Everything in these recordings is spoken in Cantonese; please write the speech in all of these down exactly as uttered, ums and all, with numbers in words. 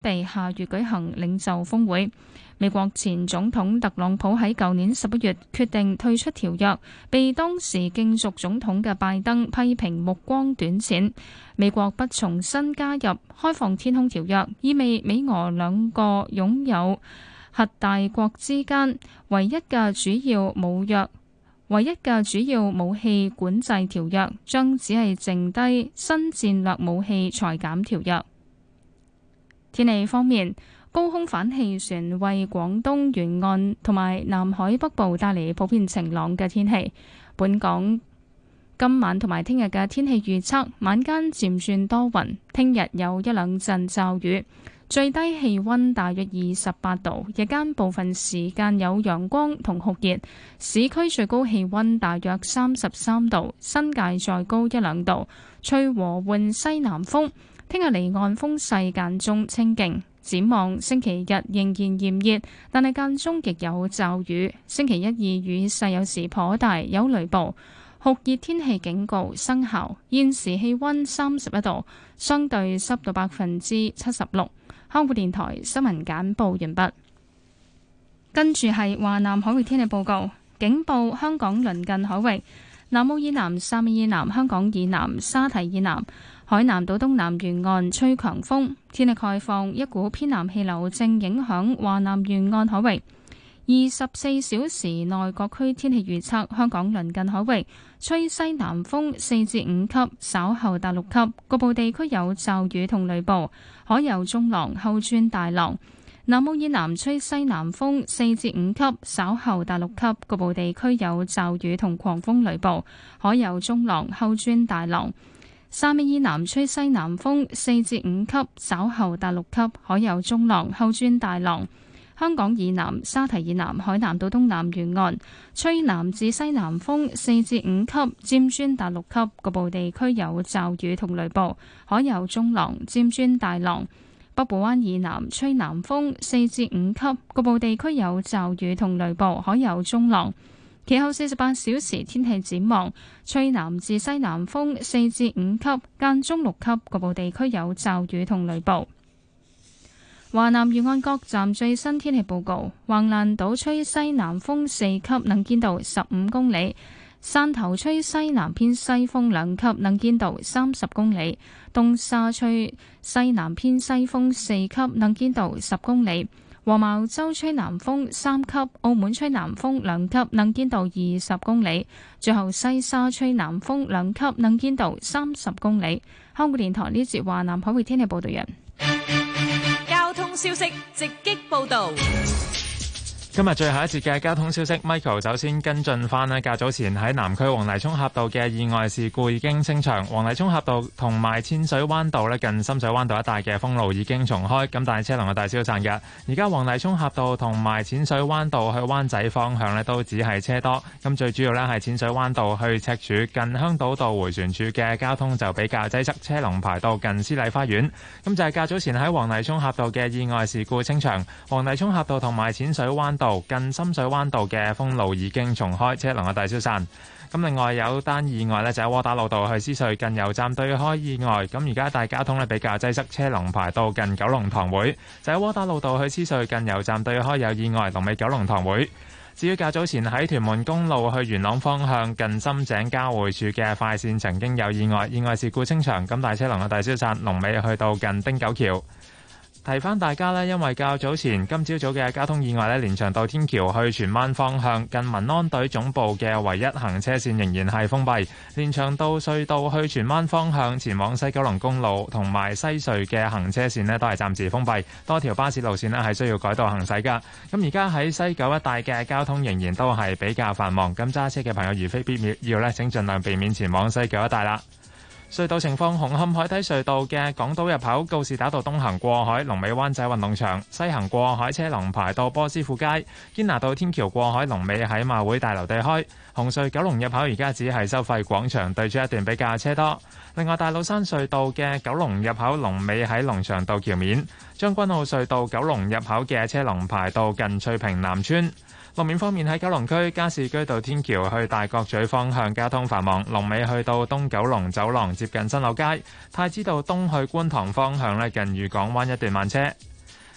備下月舉行領袖峰會。美國前總統特朗普喺舊年十一月決定退出條約，被當時競逐總統嘅拜登批評目光短淺。美國不重新加入開放天空條約，意味美俄兩個擁有核大國之間唯一嘅主要武約。唯一嘅主要武器管制條約將只係剩低新戰略武器裁減條約。天氣方面，高空反氣旋為廣東沿岸同埋南海北部帶嚟普遍晴朗嘅天氣。本港今晚同埋聽日嘅天氣預測，晚間漸轉多雲，聽日有一兩陣驟雨。最低氣溫大約二十八度，日間部分時間有陽光同酷熱，市區最高氣溫大約三十三度，新界再高一兩度，吹和緩西南風。聽日離岸風勢間中清勁，展望星期日仍然炎熱，但係間中亦有驟雨。星期一二雨勢有時頗大，有雷暴，酷熱天氣警告生效。現時氣溫三十一度，相對濕度百分之七十六。香港電台新聞簡報完畢，跟住係華南海域天氣報告，警報香港鄰近海域、南澳以南、汕尾以南、香港以南、沙堤以南、海南島東南沿岸吹強風。天氣概況，一股偏南氣流正影響華南沿岸海域。二十四小時內各區天氣預測：香港鄰近海域吹西南風四至五級，稍後達六級，局部地區有驟雨同雷暴，海有中浪，後轉大浪。南澳以南吹西南風四至五級，稍後達六級，局部地區有驟雨同狂風雷暴，海有中浪，後轉大浪。汕尾以南吹西南風四至五級，稍後達六級，海有中浪，後轉大浪。香港以南、沙堤以南、海南島東南沿岸吹南至西南風四至五級，漸轉達六級，局部地區有驟雨同雷暴，海有中浪，漸轉大浪。北部灣以南吹南風四至五級，局部地區有驟雨同雷暴，海有中浪。其後四十八小時天氣展望，吹南至西南風四至五級，間中六級，局部地區有驟雨同雷暴。華南沿岸各站最新天氣報告：橫瀾島吹西南風四級，能見度十五公里；汕頭吹西南偏西風兩級，能見度三十公里；東沙吹西南偏西風四級，能見度十公里；黃茅洲吹南風三級；澳門吹南風兩級，能見度二十公里；最後西沙吹南風兩級，能見度三十公里。香港電台呢節華南海域天氣報道人。 交通消息直擊報道。 今日最後一節嘅交通消息 ，Michael 首先跟進翻咧，較早前喺南區黃泥涌峽道嘅意外事故已經清場，黃泥涌峽道同埋淺水灣道咧近深水灣道一帶嘅封路已經重開，咁但係車龍嘅大消散嘅。而家黃泥涌峽道同埋淺水灣道去灣仔方向咧都只係車多，咁最主要咧係淺水灣道去赤柱近香島道迴旋處嘅交通就比較擠塞，車龍排到近絲麗花園。咁就係較早前喺黃泥涌峽道嘅意外事故清場，黃泥涌峽道同埋淺水灣道近深水灣道嘅封路已經重開，車龍嘅大消散。咁另外有單意外呢，就喺窩打老道去獅隧近油站對開意外，咁而家大交通呢比較擠塞，車龍排到近九龍塘會。就喺窩打老道去獅隧近油站對開有意外，龍尾九龍塘會。至於較早前喺屯門公路去元朗方向近深井交匯處嘅快線曾經有意外，意外事故清場，咁大車龍嘅大消散，龍尾去到近汀九橋。提翻大家呢，因為較早前今朝早嘅交通意外呢，連翔道天橋去荃灣方向近民安隊總部嘅唯一行車線仍然係封閉，連翔道隧道去荃灣方向前往西九龍公路同埋西隧嘅行車線呢都係暫時封閉，多條巴士路線呢係需要改道行駛噶。咁而家喺西九一帶嘅交通仍然都係比較繁忙，咁揸車嘅朋友如非必要呢，請盡量避免前往西九一帶啦。隧道情況：紅磡海底隧道嘅港島入口告士打道東行過海，龍尾灣仔運動場；西行過海車龍排到波斯富街。堅拿道天橋過海龍尾喺馬會大樓地開。紅隧九龍入口而家只係收費廣場對出一段比較車多。另外，大老山隧道嘅九龍入口龍尾喺龍翔道橋面。將軍澳隧道九龍入口嘅車龍排到近翠屏南村。路面方面，喺九龍區加士居道天橋去大角咀方向交通繁忙，龍尾去到東九龍走廊接近新柳街。太子道東去觀塘方向咧，近裕港灣一段慢車。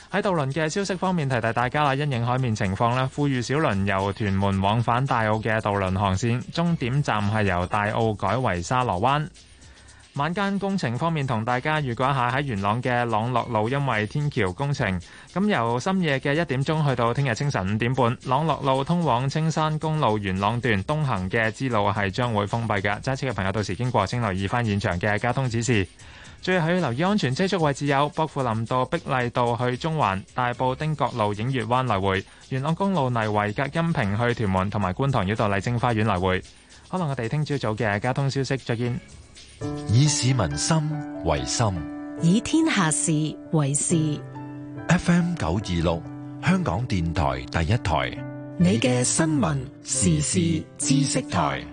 喺渡輪嘅消息方面，提提大家啦，因應海面情況咧，富裕小輪由屯門往返大澳嘅渡輪航線，終點站係由大澳改為沙螺灣。晚間工程方面，同大家預告一下喺元朗嘅朗樂路，因為天橋工程，咁由深夜嘅一點鐘去到聽日清晨五點半，朗樂路通往青山公路元朗段東行嘅支路係將會封閉嘅，揸車嘅朋友到時經過請留意翻現場嘅交通指示。最後要留意安全車速位置有薄扶林道、碧麗道去中環、大埔汀角路映月灣來回、元朗公路泥圍隔音屏去屯門同埋觀塘繞道麗晶花園來回。可能我哋聽朝早嘅交通消息，再見。 以市民心為心， 以天下事為事。 F M 九二六，香港電台第一台， 你嘅新聞時事知識台。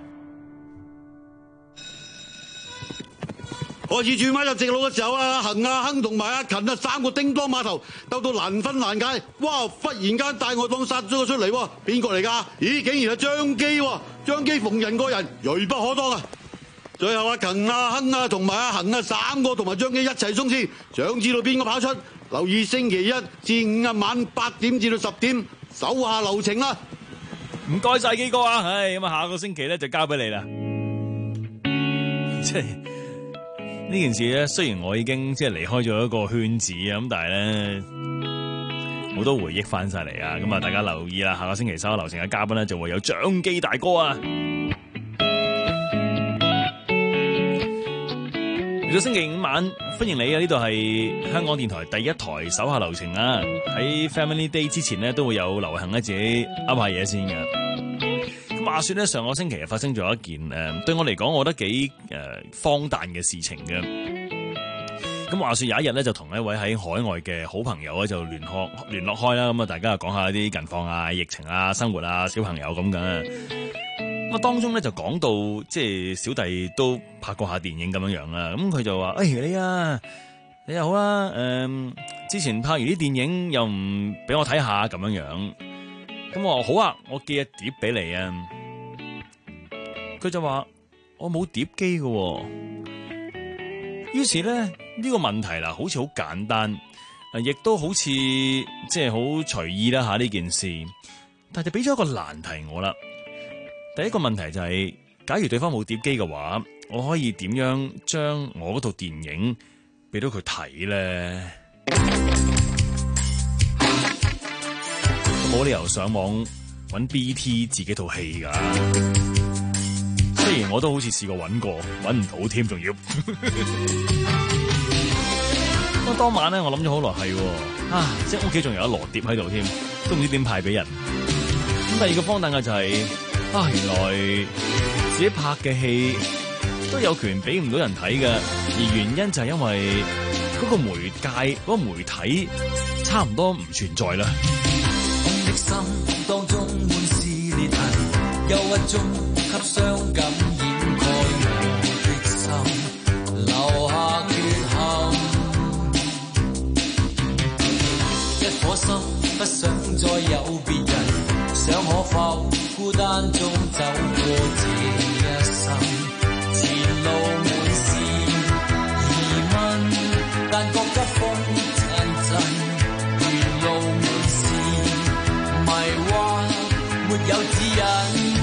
開始轉彎入直路嘅時候啊，恒啊亨同埋阿勤啊三個叮當碼頭鬥到難分難解，哇！忽然間大外檔殺咗個出嚟喎，邊個嚟㗎？咦，竟然係張基喎！張基逢人過人，銳不可當啊！最後阿勤啊亨啊同埋阿恒啊三個同埋張基一齊衝線，想知道邊個跑出？留意星期一至五啊晚八點至到十點，手下留情啦！ 唔該晒基哥啊，唉咁啊，下個星期咧就交俾你啦。即係呢件事咧，雖然我已經即係離開咗一個圈子啊，咁但係咧好多回憶翻晒嚟啊！咁啊，大家留意啦，下個星期收留情嘅嘉賓咧就會有張基大哥啊。嚟到星期五晚，歡迎你啊！呢度係香港電台第一台手下留情啊！喺 Family Day 之前咧，都會有流行咧自己噏下嘢先嘅。咁話說咧，上個星期發生咗一件誒、呃，對我嚟講，我覺得幾誒、呃、荒誕嘅事情嘅。咁話說有一日咧，就同一位喺海外嘅好朋友咧，就聯絡聯絡開啦。咁啊，大家就講下啲近況啊、疫情啊、生活啊、小朋友咁嘅。咁啊，當中咧就講到，即係小弟都拍過下電影咁樣樣啦。咁佢就話：誒、哎、你啊，你又好啦。誒、呃，之前拍完啲電影又唔俾我睇下咁樣樣。咁我話好啊，我寄一碟俾你啊。佢就話我冇碟機嘅。於是咧呢、這個問題啦，好似好簡單，亦都好似即係好隨意啦吓呢件事。但係就俾咗一個難題我啦。第一個問題就係、是，假如對方冇碟機嘅話，我可以點樣將我嗰套電影俾到佢睇咧？冇理由上網搵 B T 自己套戲噶。雖然我都好似試過搵過，搵唔到添，仲要。咁當晚咧，我諗咗好耐，係啊，即係屋企仲有一籮碟喺度添，都唔知點派俾人。咁第二個荒誕嘅就係、是。啊！原來自己拍嘅戲都有權俾唔到人睇嘅，而原因就係因為嗰個媒介、嗰個媒體差唔多唔存在啦。 空的心當中滿是裂痕，憂鬱中給傷感掩蓋我的心，留下缺陷。一顆心不想再有別人，想可否孤單中走過這一生，前路滿是疑問，但覺得風陣陣，沿路滿是迷幻，沒有指引。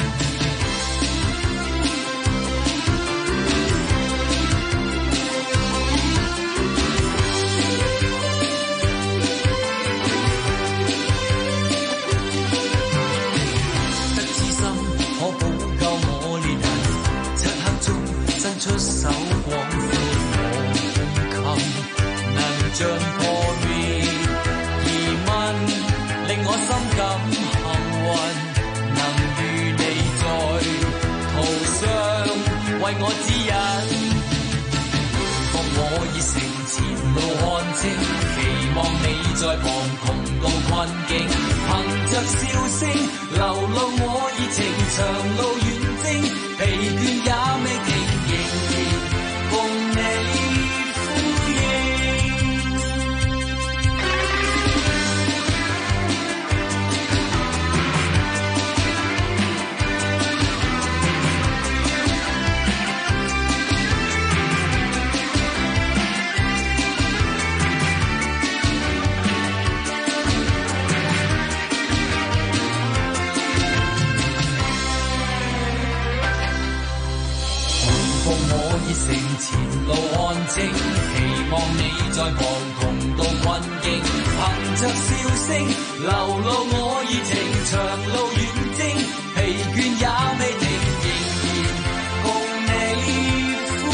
出手廣闊我胸襟，能像破滅疑問，令我心感幸運，能與你在途上為我指引。放我熱誠前路看清，期望你在旁同渡困境，憑着笑聲流露我熱情，長路遠征，疲倦也未停。 在彷徨到困境，憑着笑聲流露我熱情，長路遠征，疲倦也未停，仍然共你呼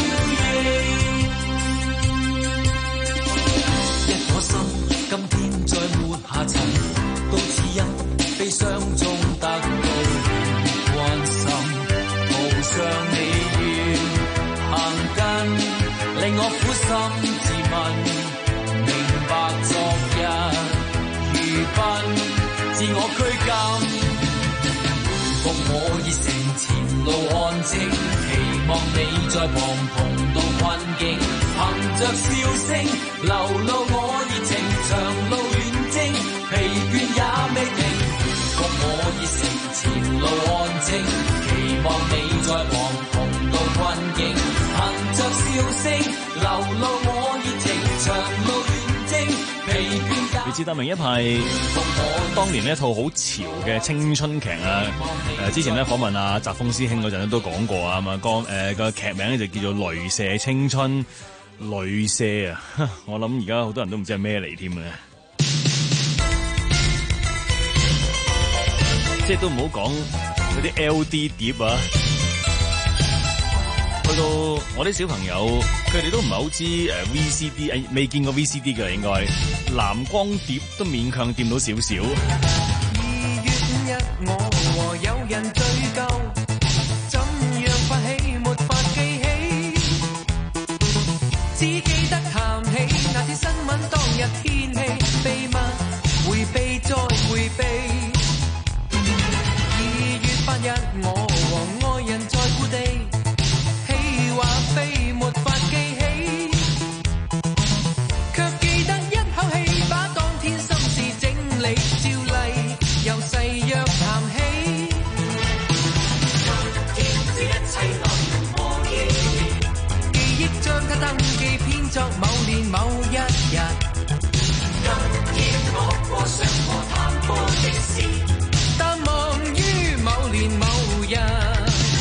應。一顆心今天再沒下塵，都只因悲傷中得到關心，無上你願行近，令我苦心自問，明白昨日如奔，自我拘禁，回復我熱誠，前路看清，期望你在彷徨到困境，憑着笑聲流露我熱情，長路遠征，疲倦也未停，回復我熱誠，前路看清，期望你在彷徨到困境，憑着笑聲流露我熱情，長路遠征，疲倦也嚟自達明一派當年呢一套好潮嘅青春劇啊！誒、呃、之前咧訪問阿澤峰師兄嗰陣咧都講過啊嘛，個誒個劇名咧就叫做《雷射青春》，雷射啊！我諗而家好多人都唔知係咩嚟添嘅，即係都唔好講嗰啲 L D 碟啊！去到我啲小朋友，佢哋都唔係好知誒 V C D， 誒未見過 V C D 嘅應該，藍光碟都勉強掂到少少。 二月五日，我和友人聚舊，怎樣發起沒法記起，只記得談起那次新聞當日天氣，秘密迴避再迴避。二月八日，我和愛人在故地。話非沒法記起，卻記得一口氣把當天心事整理，照例由誓約談起。今天這一切內容和意義，記憶將它登記編作某年某一日。今天我過想過談過的事，淡忘於某年某日。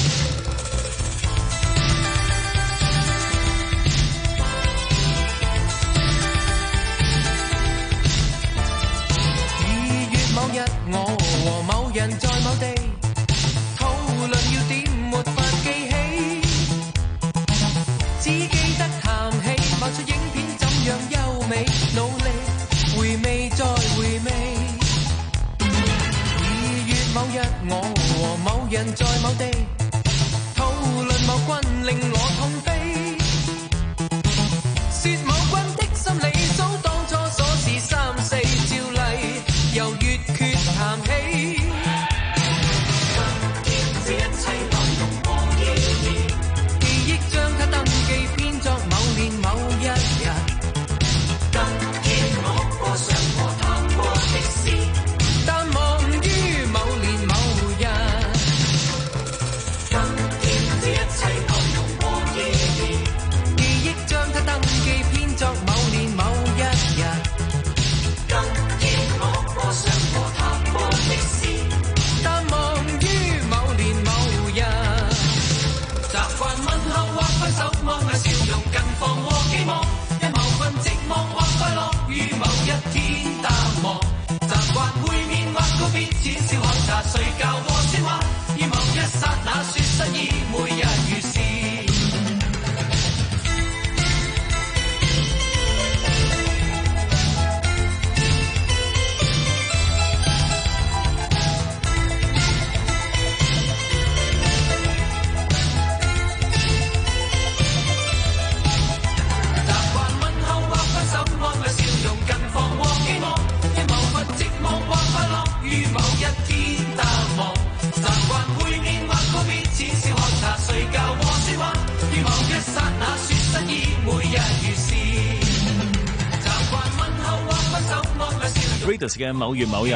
某日我和某人在某地討論要點沒法記起，只記得談起某出影片怎樣優美，努力回味再回味。二月某日我和某人在某地討論某君令我痛飛，說某君的心理數當初所是三四，照例由月缺談起。今天這一切內容和意義，記憶將它登記編作某年某一日。今天我過想過談過的事，淡忘於某年某日。今天這一切內容和意義，記憶將它登記編作某年某一日。今天我過想過談過的事，淡忘於某年某日。習慣問候或揮手，安慰笑容，近況和寄望，一某份寂寞或快樂，於某一天淡忘。習慣會面或告別，淺笑喝茶睡覺和說話，於某一剎那說失意，每日如是。 Radius 嘅某月某日，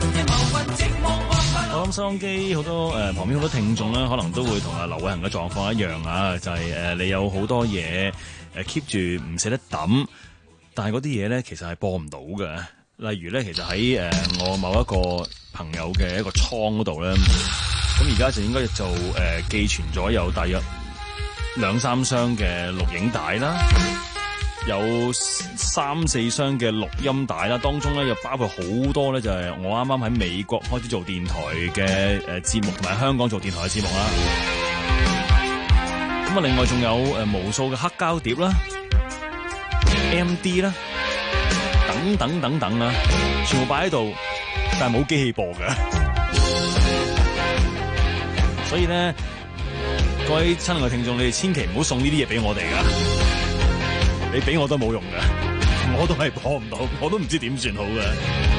我諗收音機好多誒、呃、旁邊好多聽眾咧，可能都會同阿劉偉恒嘅狀況一樣啊，就係、是、誒、呃、你有好多嘢誒 keep 住唔捨得抌，但係嗰啲嘢咧其實係播唔到嘅。例如咧，其實喺誒、呃、我某一個朋友嘅一個倉嗰度咧，咁而家就應該就誒、呃、寄存咗有大約兩三箱嘅錄影帶啦。 有三四箱嘅錄音帶啦，當中咧又包括好多咧就係我啱啱喺美國開始做電台嘅誒節目，同埋香港做電台嘅節目啦。咁啊，另外仲有誒無數嘅黑膠碟啦、M D 啦，等等等等啦，全部擺喺度，但係冇機器播嘅。所以咧，各位親愛嘅聽眾，你哋千祈唔好送呢啲嘢俾我哋噶，你俾我都冇用噶，我都係播唔到，我都唔知點算好嘅。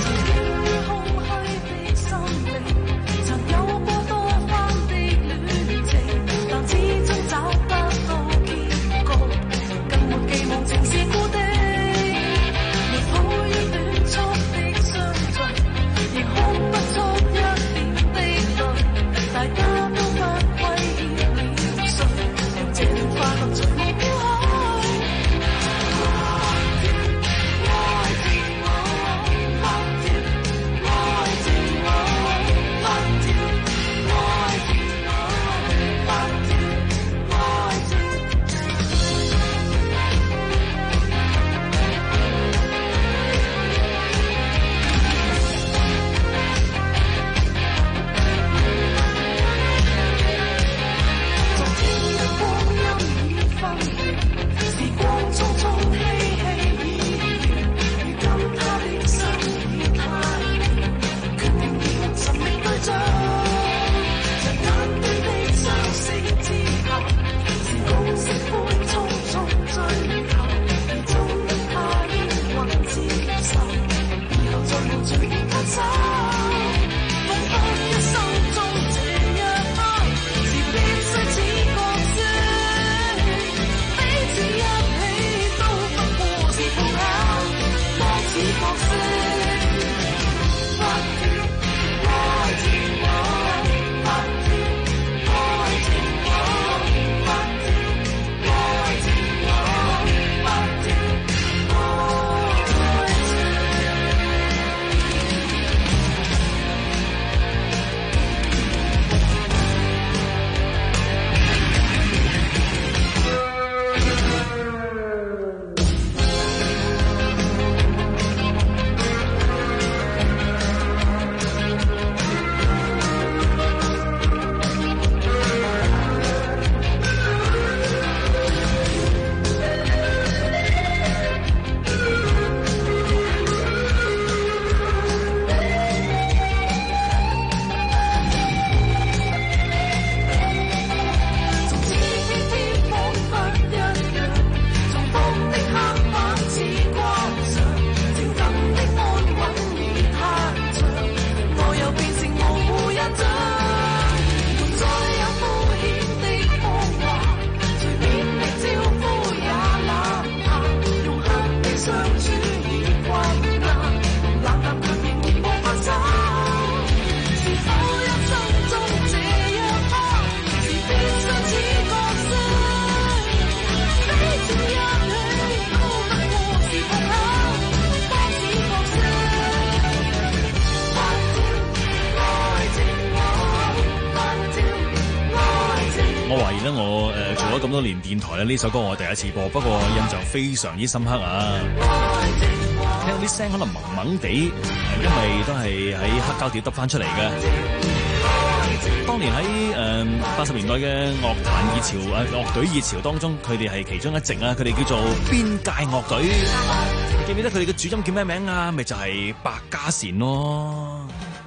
咁多年電台咧，呢首歌我第一次播，不過印象非常之深刻啊！聽到啲聲可能朦朦地，因為都係喺黑膠碟得翻出嚟嘅。當年喺誒八十年代嘅樂壇熱潮誒樂隊熱潮當中，佢哋係其中一席啊！佢哋叫做邊界樂隊，記唔記得佢哋嘅主音叫咩名啊？咪就係、是、白嘉善咯。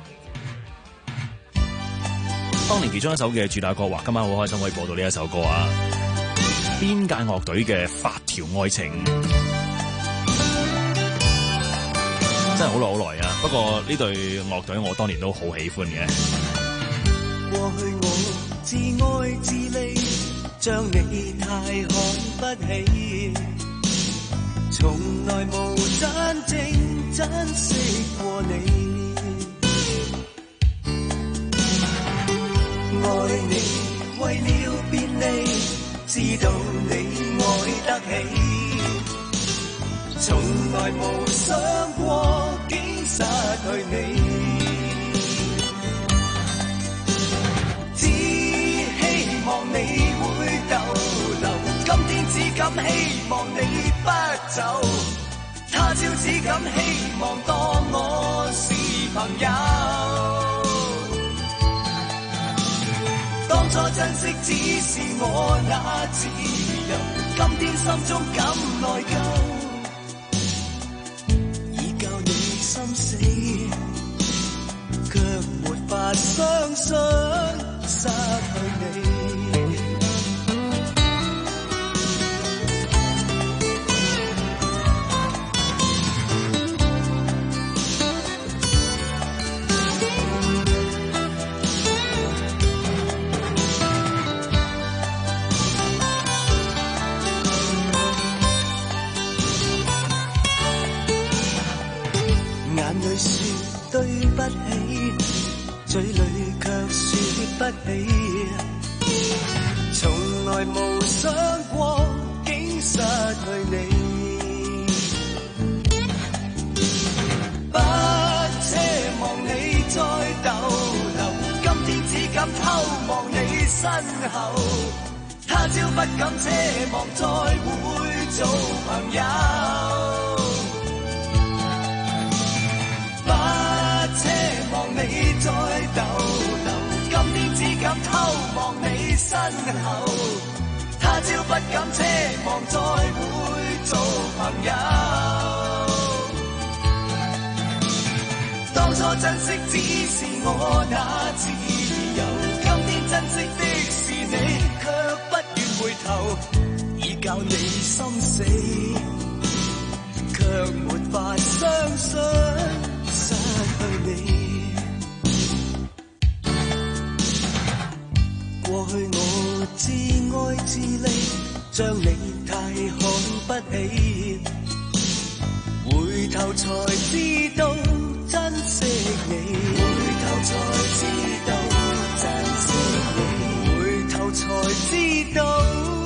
當年其中一首嘅主打歌，話今晚好開心可以播到呢一首歌啊！邊界樂隊嘅《發條愛情》真係好耐好耐啊！不過呢隊樂隊我當年都好喜歡嘅。 過去我自愛自利，將你太看不起，從來無真正珍惜過你。愛你為了便利，知道你愛得起，從來無想過竟失去你，只希望你會逗留，今天只敢希望你不走，他朝只敢希望當我是朋友。當初珍惜只是我那自由，今天心中感內疚，已教你心死，卻沒法相信失去你。對不起，嘴裏卻說不起，從來無想過竟失去你，不奢望你再逗留，今天只敢偷望你身後，他朝不敢奢望再會做朋友。你再逗留，今天只敢偷望你身後，他朝不敢奢望再會做朋友。當初珍惜只是我那自由，今天珍惜的是你，卻不願回頭，已教你心死，卻沒法相信失去你。過去我自愛自利，將你太看不起，回頭才知道珍惜你，回頭才知道珍惜你，回頭才知道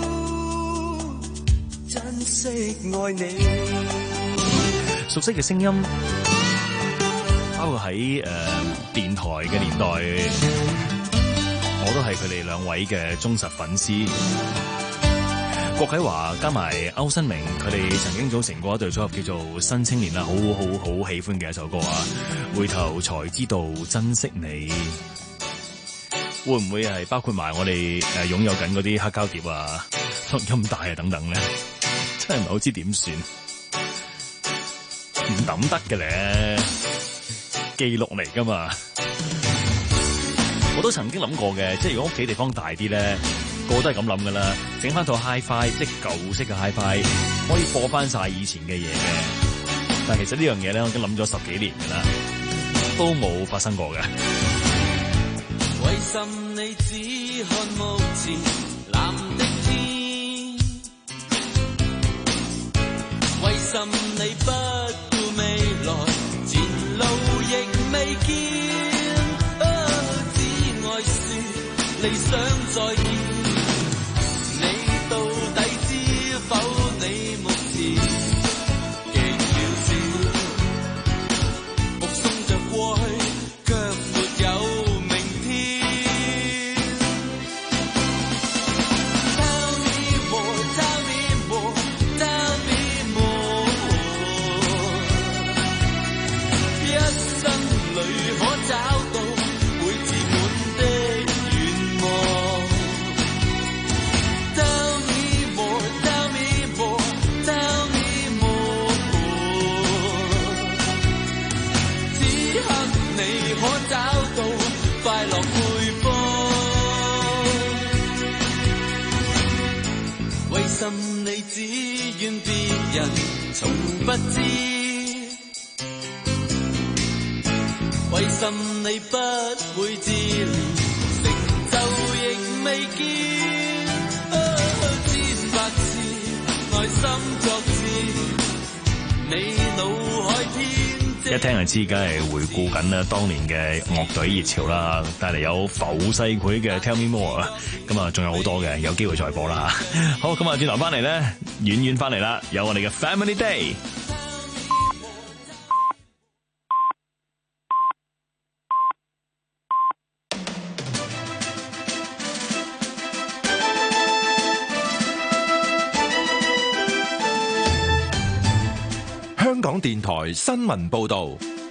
珍惜愛你。 熟悉嘅聲音，包括喺誒、呃、電台嘅年代。我都係佢哋兩位嘅忠實粉絲，郭啟華加埋歐新明，佢哋曾經組成過一隊組合叫做新青年啦，好好好喜歡嘅一首歌啊！回頭才知道珍惜你，會唔會係包括埋我哋誒擁有緊嗰啲黑膠碟啊、錄音帶啊等等咧？真係唔係好知點算，唔抌得嘅咧，記錄嚟噶嘛。我都曾經諗過嘅，即係如果屋企地方大啲咧，個個都係咁諗噶啦，整翻套 Hi-Fi， 即係舊式嘅 Hi-Fi， 可以播翻晒以前嘅嘢嘅。但係其實呢樣嘢咧，我已經諗咗十幾年噶啦，都冇發生過嘅。 為什你只看目前藍的天？為什你不顧未來前路亦未見？理想再見，你到底知否？你目前極渺小，目送着過去，卻沒有明天。Tell me more, tell me more, tell me more， 一生裏可找到會自滿的。為什你只願別人從不知？為什你不會自憐？成就亦未見，千百次愛心作戰，你腦海天。 一聽就知，梗係回顧緊啦當年嘅樂隊熱潮啦，帶嚟有浮世繪嘅 Tell Me More 啊，咁啊仲有好多嘅，有機會再播啦嚇。好，咁啊轉頭翻嚟咧，遠遠翻嚟啦，有我哋嘅 Family Day。 電台新聞報道。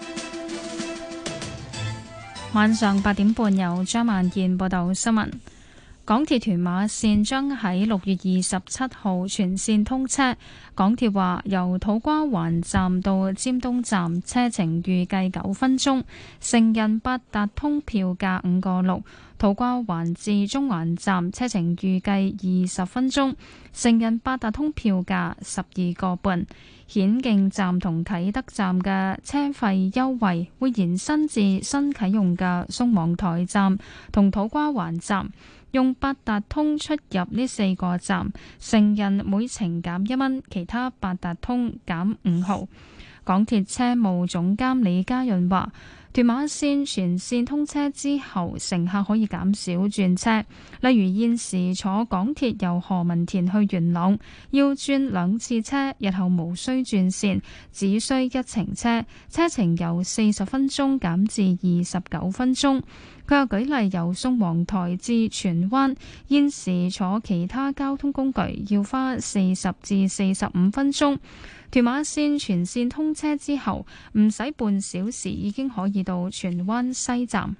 晚上八點半由張萬燕報道新聞。港鐵屯馬線將喺六月二十七號全線通車。港鐵話由土瓜灣站到尖東站車程預計九分鐘，成人八達通票價五個六；土瓜灣至中環站車程預計二十分鐘，成人八達通票價十二個半。顯徑站同啟德站嘅車費優惠會延伸至新啟用嘅宋皇臺站同土瓜灣站。用八達通出入呢四個站，成人每程減一蚊，其他八達通減五毫。港鐵車務總監李家潤話，屯馬線全線通車之後，乘客可以減少轉車，例如現時坐港鐵由何文田去元朗，要轉兩次車，日後無需轉線，只需一程車，車程由四十分鐘減至二十九分鐘。佢又舉例，由宋皇臺至荃灣，現時坐其他交通工具要花四十至四十五分鐘。屯馬線全線通車之後，唔使半小時已經可以到荃灣西站。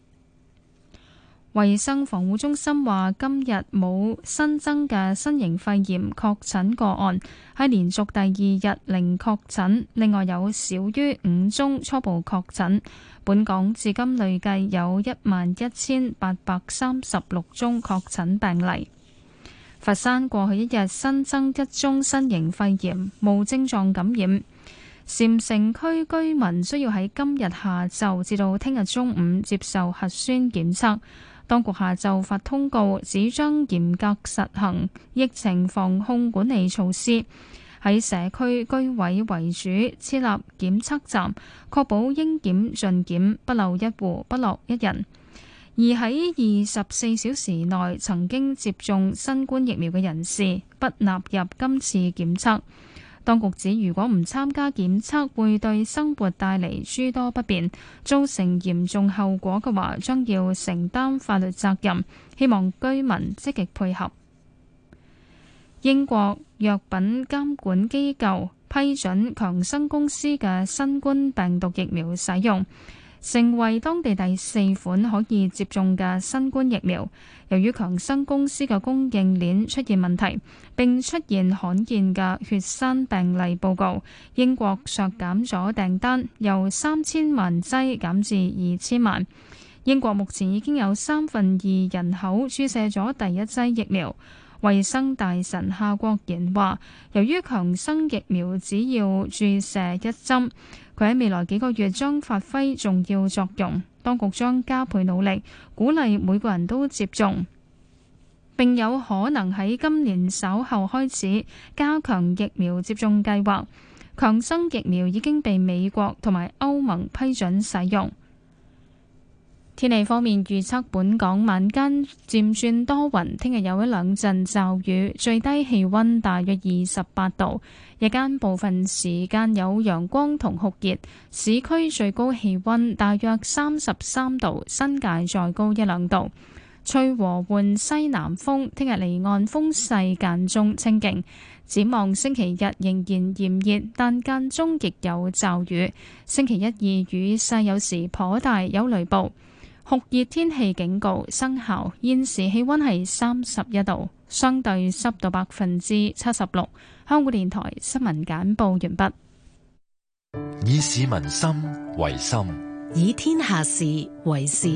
衛生防護中心話，今日冇新增嘅新型肺炎確診個案，係連續第二日零確診。另外有少於五宗初步確診。本港至今累計有一萬一千八百三十六宗確診病例。佛山過去一日新增一宗新型肺炎無症狀感染。禪城區居民需要喺今日下晝至到聽日中午接受核酸檢測。當局下晝發通告，只將嚴格實行疫情防控管理措施，喺社區居委為主設立檢測站，確保應檢盡檢，不漏一戶，不落一人。而喺二十四小時內曾經接種新冠疫苗嘅人士，不納入今次檢測。當局指，如果唔參加檢測，會對生活帶嚟諸多不便，造成嚴重後果嘅話，將要承擔法律責任。希望居民積極配合。英國藥品監管機構批准強生公司嘅新冠病毒疫苗使用，成為當地第四款可以接種嘅新冠疫苗。由於強生公司嘅供應鏈出現問題，並出現罕見嘅血栓病例報告，英國削減咗訂單，由三千萬劑減至二千萬。英國目前已經有三分二人口注射咗第一劑疫苗。衛生大臣夏國賢話，由於強生疫苗只要注射一針，佢喺未來幾個月將發揮重要作用。當局將加倍努力，鼓勵每個人都接種，並有可能喺今年稍後開始加強疫苗接種計劃。強生疫苗已經被美國同埋歐盟批准使用。天氣方面預測，本港晚間漸轉多雲，聽日有一兩陣驟雨，最低氣溫大約二十八度，日間部分時間有陽光同酷熱，市區最高氣溫大約三十三度，新界再高一兩度。吹和緩西南風，聽日離岸風勢間中清勁。展望星期日仍然炎熱，但間中亦有驟雨。星期一二雨勢有時頗大，有雷暴。酷熱天氣警告生效，現時氣溫係三十一度，相對濕度百分之七十六。香港電台新聞簡報完畢。 以市民心為心， 以天下事為事。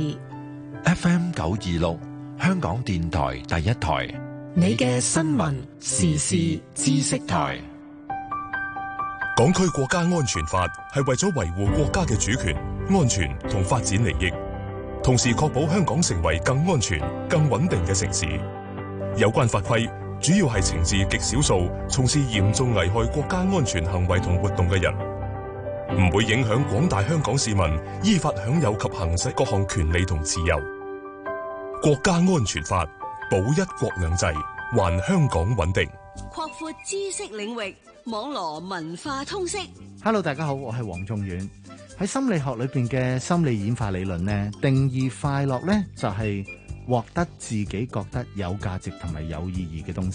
F M 九二六，香港電台第一台， 你嘅新聞時事知識台。 港區國家安全法係為咗維護國家嘅主權、安全同發展利益，同時確保香港成為更安全、更穩定嘅城市。有關法規主要係懲治極少數從事嚴重危害國家安全行為同活動嘅人，唔會影響廣大香港市民依法享有及行使各項權利同自由。國家安全法保一國兩制，還香港穩定。 擴闊知識領域，網羅文化通識。 Hello， 大家好，我係黃仲遠。喺心理學裏邊嘅心理演化理論呢，定義快樂呢就係獲得自己覺得有價值同埋有意義嘅東西。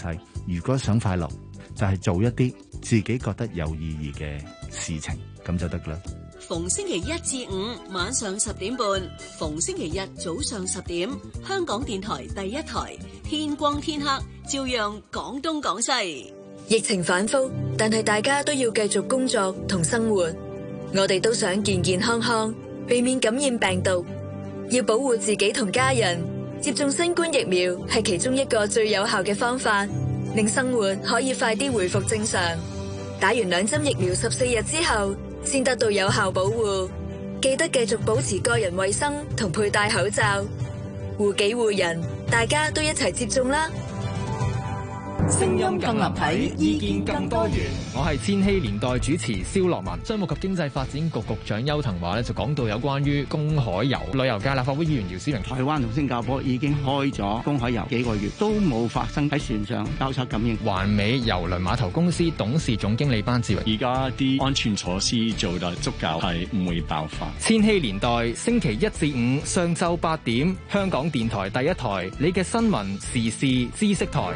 如果想快樂，就係做一啲自己覺得有意義嘅事情，咁就得啦。 逢星期一至五晚上十點半，逢星期日早上十點，香港電台第一台，天光天黑，照樣講東講西。 疫情反覆，但係大家都要繼續工作同生活，我哋都想健健康康，避免感染病毒，要保護自己同家人。接種新冠疫苗係其中一個最有效嘅方法，令生活可以快啲回復正常。打完兩針疫苗十四日之後，先得到有效保護。記得繼續保持個人衛生同佩戴口罩，護己護人，大家都一齊接種啦。 聲音更立體，意見更多元。 我係千禧年代主持蕭樂文。商務及經濟發展局局長邱騰華咧就講到有關於公海遊。旅遊界立法會議員姚思榮， 台灣同新加坡已經開咗公海遊幾個月，都冇發生喺船上交叉感染。 環美郵輪碼頭公司董事總經理班志榮， 而家啲安全措施做得足夠，係唔會爆發。 千禧年代星期一至五上晝八點，香港電台第一台，你嘅新聞時事知識台。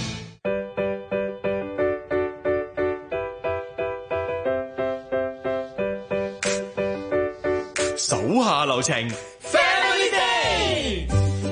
手下留情 ，Family Day。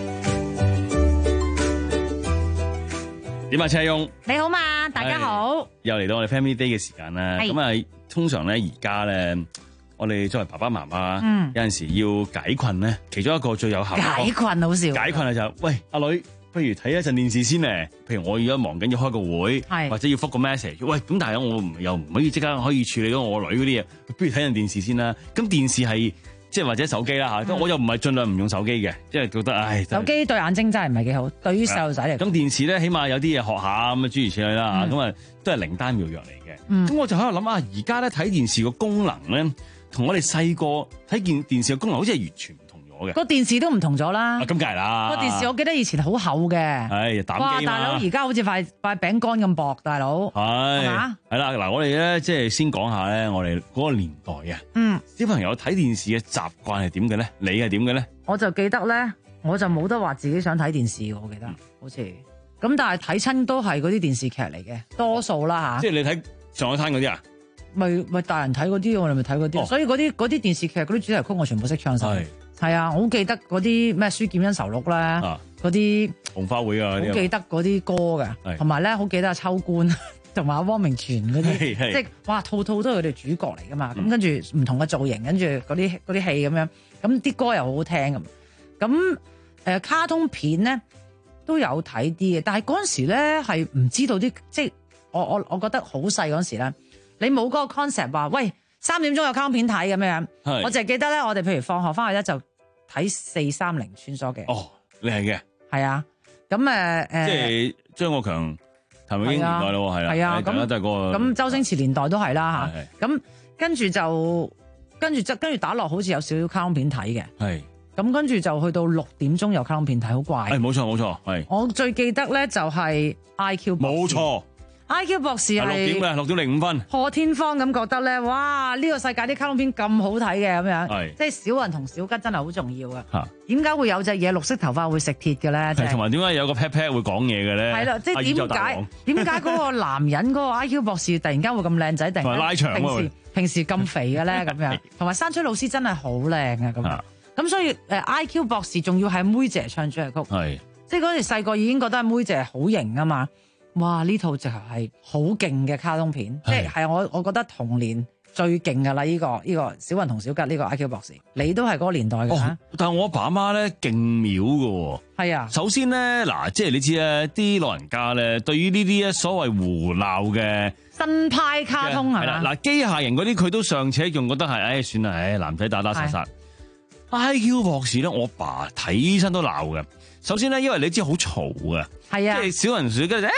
點啊，車雍？ 你好嘛，大家好。 又嚟到我哋 Family Day 嘅時間啦。咁啊，通常咧而家咧，我哋作為爸爸媽媽，嗯、有陣時要解困咧，其中一個最有效解困好笑。 解困啊就係、喂阿女，不如睇一陣電視先咧。譬如我而家忙緊要開個會，或者要覆個 message， 喂咁，但係我唔又唔可以即刻可以處理到我女嗰啲嘢，不如睇陣電視先啦。咁電視係。即係或者手機啦嚇，嗯、我又唔係盡量唔用手機嘅，即係覺得唉， 手機對眼睛真係唔係幾好，對於細路仔嚟講。 咁電視咧，起碼有啲嘢學下咁啊，諸如此類啦嚇，咁啊、嗯、都係靈丹妙藥嚟嘅。咁、嗯、我就喺度諗啊，而家咧睇電視個功能咧，同我哋細個睇見電視嘅功能好似係完全唔同咗嘅。 個電視都唔同咗啦。 咁梗係啦。 個電視我記得以前好厚嘅。 係膽機嘛。 哇！大佬而家好似塊塊餅乾咁薄，大佬。係。係嘛？係啦，嗱，我哋咧即係先講下咧，我哋嗰個年代啊。嗯。小朋友睇電視嘅習慣係點嘅咧？你係點嘅咧？ 我就記得咧，我就冇得話自己想睇電視嘅，我記得，嗯、好似咁，但係睇親都係嗰啲電視劇嚟嘅，多數啦吓。 即係你睇上海灘嗰啲啊？ 咪咪大人睇嗰啲，我哋咪睇嗰啲。哦、所以嗰啲嗰啲電視劇嗰啲主題曲，我全部識唱晒。係係啊，我好記得嗰啲咩《書劍恩仇錄》咧，嗰啲紅花會啊， 好記得嗰啲歌嘅，同埋咧好記得阿秋官。同埋阿汪明荃嗰啲，即係哇，套套都係佢哋主角嚟噶嘛。咁、嗯、跟住唔同嘅造型，跟住嗰啲嗰啲戲咁樣，咁啲歌又好好聽咁。咁誒、呃，卡通片咧都有睇啲嘅，但係嗰陣時咧係唔知道啲，即係我我我覺得好細嗰陣時咧，你冇嗰個 concept 話，喂三點鐘有卡通片睇咁樣。我淨係記得咧，我哋譬如放學翻去咧就睇四三零穿梭嘅。哦， 你係嘅。 係啊，咁誒誒， 即係張國強。係咪已經年代咯？係啦， 係啊，咁都係嗰個。 咁周星馳年代都係啦嚇。咁跟住就跟住就跟住打落，好似有少少卡通片睇嘅。係。咁跟住就去到六點鐘有卡通片睇，好怪。 係冇錯冇錯，係。 我最記得咧就係 I Q 博士。冇錯 ，I Q 博士係六點嘅，六點零五分。 破天荒咁覺得咧，哇！呢個世界啲卡通片咁好睇嘅咁樣，係即係小人同小吉真係好重要嘅。嚇！點解會有隻嘢綠色頭髮會食鐵嘅咧？ 係同埋點解有個 pat pat 會講嘢嘅咧？ 係啦，即係點解點解嗰個男人嗰個 I Q 博士突然間會咁靚仔，突然間拉長平時平時咁肥嘅咧咁樣，同埋山吹老師真係好靚啊咁。咁所以誒 I Q 博士仲要係妹姐唱主題曲，係即係嗰時細個已經覺得妹姐好型啊嘛！哇！呢套就係好勁嘅卡通片，即係係我我覺得童年最勁噶啦！呢、呢個呢、呢個小雲同小吉呢個 I Q 博士，你都係嗰個年代嘅、哦、 但係我阿爸阿媽咧勁秒嘅，係啊。首先咧嗱，即係你知啊，啲老人家咧對於呢啲所謂胡鬧嘅新派卡通係啦， 嗱機械人嗰啲佢都尚且仲覺得係，唉、哎、算啦，唉男仔打打殺殺。I Q 博士咧，我爸睇起身都鬧嘅。首先咧，因為你知好嘈嘅，係啊，即係小人小吉就，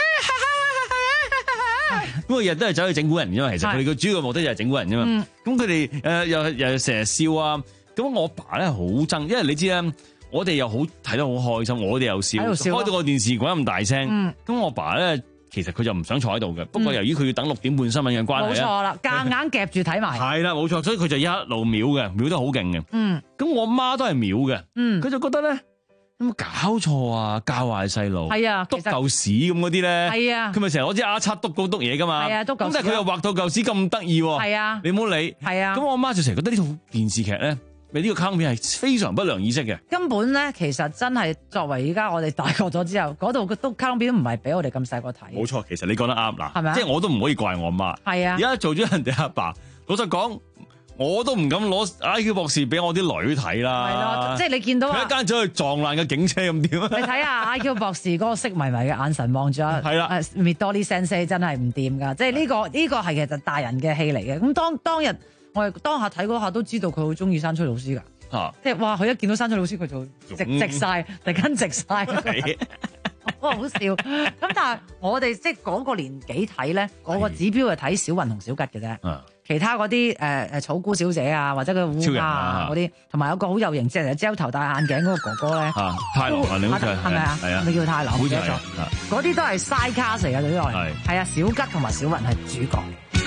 咁日日都係走去整蠱人啫嘛。其實佢哋個主要嘅目的就係整蠱人啫嘛。咁佢哋誒又又成日笑啊。咁我爸咧好憎，因為你知咧，我哋又好睇得好開心，我哋又笑，笑開到個電視講咁大聲。咁、嗯、我爸咧其實佢就唔想坐喺度嘅，不過由於佢要等六點半新聞嘅關係，冇錯啦，夾硬夾住睇埋。係啦，冇錯，所以佢就一路秒嘅，秒得好勁嘅。嗯，咁我媽都係秒嘅。嗯，佢就覺得咧。 有冇搞錯啊？教壞細路， 係啊， 篤嚿屎咁嗰啲咧， 係啊， 佢咪成日攞支 R 七篤高篤嘢噶嘛， 係啊，篤嚿屎。 咁但係佢又畫到嚿屎咁得意喎， 係啊， 你唔好理， 係啊。 咁我媽就成日覺得呢套電視劇咧，你呢個卡通片係非常不良意識嘅。 根本咧，其實真係作為而家我哋大個咗之後，嗰度都卡通片都唔係俾我哋咁細個睇。 冇錯，其實你講得啱嗱， 係咪啊？ 即係我都唔可以怪我媽。 係啊， 而家做咗人哋阿爸，老實講。我都唔敢攞 I Q 博士俾我啲女睇啦， 係咯，即係你見到佢一間走去撞爛嘅警車咁點啊？ 你睇下 I Q 博士嗰個色迷迷嘅眼神望住啊， 係啦 ，Midori Sensei 真係唔掂噶，即係呢個呢個係其實大人嘅戲嚟嘅。咁當當日我哋當下睇嗰下都知道佢好中意山吹老師噶，啊、即係哇！佢一見到山吹老師佢就直直晒，突然間直晒，哇好笑。咁但係我哋即係嗰個年紀睇咧，嗰、嗰個指標係睇小雲同小吉嘅啫。其他嗰啲誒誒草菇小姐啊，或者個烏鴉啊嗰啲，同埋有個好有型，即係膠頭戴眼鏡嗰個哥哥咧， 啊太郎啊，你好似係咪啊？係啊， 你叫太郎， 好似係嗰啲都係 side cast 嚟嘅，對於我嚟，係啊，小吉同埋小雲係主角。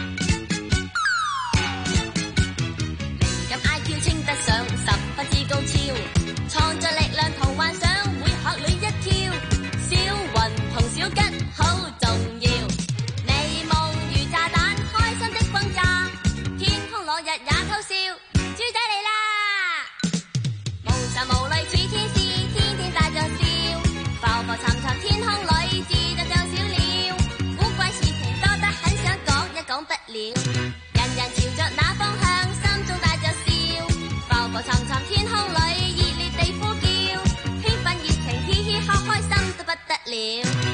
咁 I Q 稱得上十分之高超，創作力量同幻想會學你一跳，小雲同小吉好重要。落日也偷笑，豬仔嚟啦！無愁無慮似天使，天天帶着笑，浮浮沉沉天空裏自在像小鳥，古怪事情多得很想講也講不了，人人朝着那方向心中帶着笑，浮浮沉沉天空裏熱烈地呼叫，興奮熱情嘻嘻哈開心到不得了。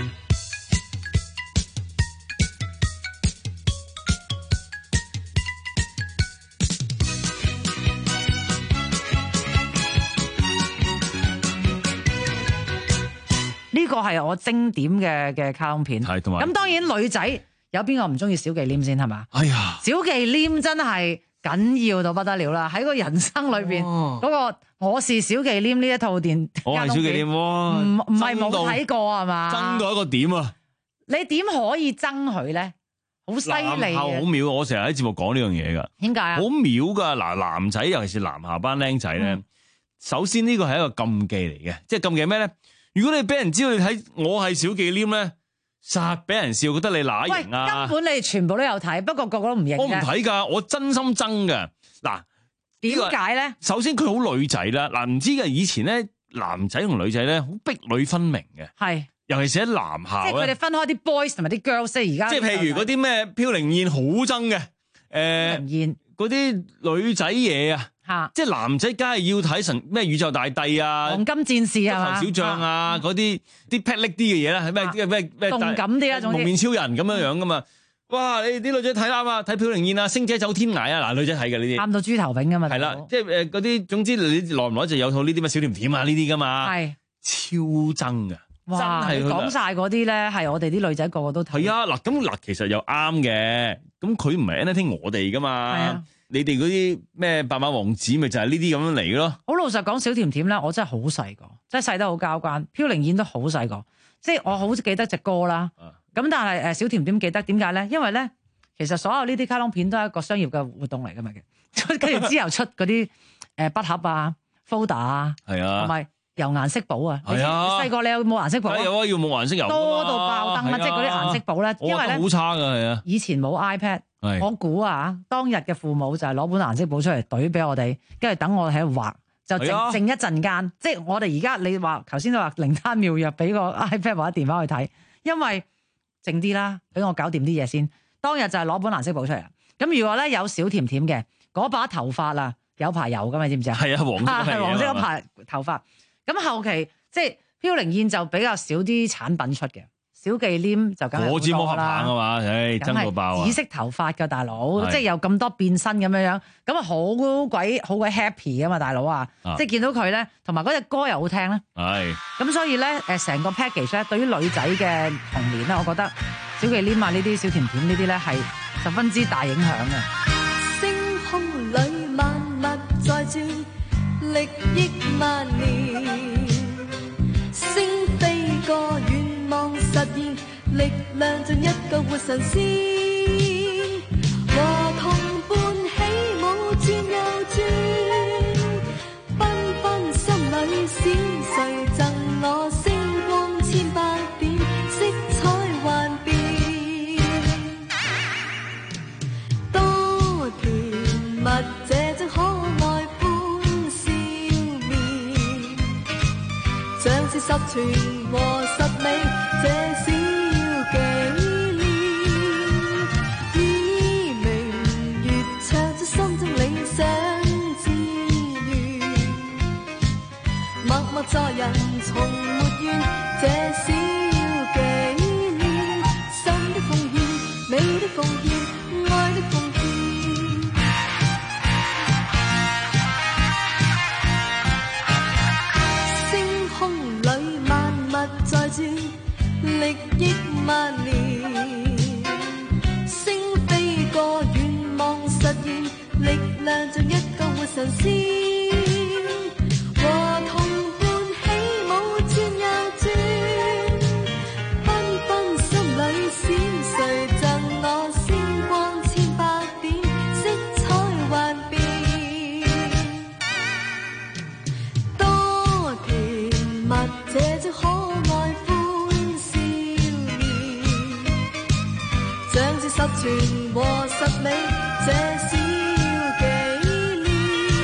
呢個係我經典嘅嘅卡通片，咁當然女仔有邊個唔中意小忌廉先係嘛？ 哎呀， 小忌廉真係緊要到不得了啦！喺個人生裏邊嗰個我是小忌廉呢一套電， 我係小忌廉喎， 唔唔係冇睇過係嘛？ 爭到一個點啊！ 你點可以憎佢咧？好犀利嘅， 好妙！我成日喺節目講呢樣嘢㗎。 點解啊？ 好妙㗎！嗱，男仔尤其是南下班僆仔咧，首先呢個係一個禁忌嚟嘅，即係禁忌咩咧？如果你俾人知道你睇我係小忌廉咧，實俾人笑，覺得你乸型啊！ 根本你全部都有睇，不過個個都唔認。 我唔睇㗎，我真心憎㗎。嗱， 點解咧？ 首先佢好女仔啦，嗱唔知嘅以前咧，男仔同女仔咧好壁壘分明嘅，係尤其是喺男校即係佢哋分開啲 boys 同埋啲 girls。而家即係譬如嗰啲咩飄零燕好憎嘅，誒飄零燕嗰啲女仔嘢啊。即係男仔梗係要睇神咩宇宙大帝啊， 黃金戰士啊， 小將啊，嗰啲啲霹靂啲嘅嘢啦，係咩咩咩動感啲啊，總之蒙面超人咁樣樣噶嘛。哇！你啲女仔睇啱啊，睇飄零燕啊，星姐走天涯啊，嗱女仔睇嘅呢啲， 喊到豬頭炳噶嘛。 係啦，即係誒嗰啲，總之你耐唔耐就有套呢啲咩小甜甜啊呢啲噶嘛，係超憎噶。 哇！你講晒嗰啲咧，係我哋啲女仔個個都睇。 係啊，嗱咁嗱，其實又啱嘅。咁佢唔係 anything 我哋噶嘛。係啊。你哋嗰啲咩白馬王子咪就係呢啲咁樣嚟咯。好老實講，小甜甜咧，我真係好細個，真係細得好交關。飄零燕都好細個，即係我好記得隻歌啦。咁、啊、但係誒小甜甜記得點解咧？因為咧，其實所有呢啲卡通片都係一個商業嘅活動嚟噶嘛嘅。跟住之後出嗰啲誒筆盒啊、folder 啊，係啊，同埋油顏色簿啊。係啊，細個你有冇顏色簿啊？有啊， 要冇顏色油。 多到爆燈啊！即係嗰啲顏色簿咧，因為咧好差㗎係啊。 以前冇 iPad。我估啊，當日嘅父母就係攞本顏色簿出嚟懟俾我哋，跟住等我哋喺度畫，就靜靜一陣間。即係我哋而家你話頭先都話靈丹妙藥，俾個 iPad 或者電話去睇，因為靜啲啦，俾我搞掂啲嘢先。當日就係攞本顏色簿出嚟。咁如果咧有小甜甜嘅嗰把頭髮啊，有排油噶嘛，知唔知啊？係啊，黃色係黃色嗰排頭髮。咁後期即係飄零燕就比較少啲產品出嘅。小忌廉就梗係好多啦，啊嘛，唉，爭到爆啊！紫色頭髮嘅大佬，即係有咁多變身咁樣樣，咁啊好鬼好鬼 happy 啊嘛，大佬啊！即係見到佢咧，同埋嗰隻歌又好聽咧，係咁所以咧，誒成個 package 咧，對於女仔嘅童年咧，我覺得小忌廉啊呢啲小甜甜呢啲咧係十分之大影響嘅。 星空裏萬物在轉，歷億萬年，星飛過遠。望實現力量盡一個活神仙，和同伴起舞轉又轉，繽紛心裏閃誰贈是十全和十美，這小紀念，以明月唱出心中理想志願，默默在人從沒怨，這小紀念，心的奉獻，美的奉獻，愛的奉獻。星空裏萬物在轉，歷億萬年，星飛過願望實現，力量像一個活神仙，和同伴起舞轉又轉，繽紛心裏閃，誰贈我星光千百點，色彩幻變，多甜蜜這種可愛歡笑臉，像是十全和十美，這小紀念，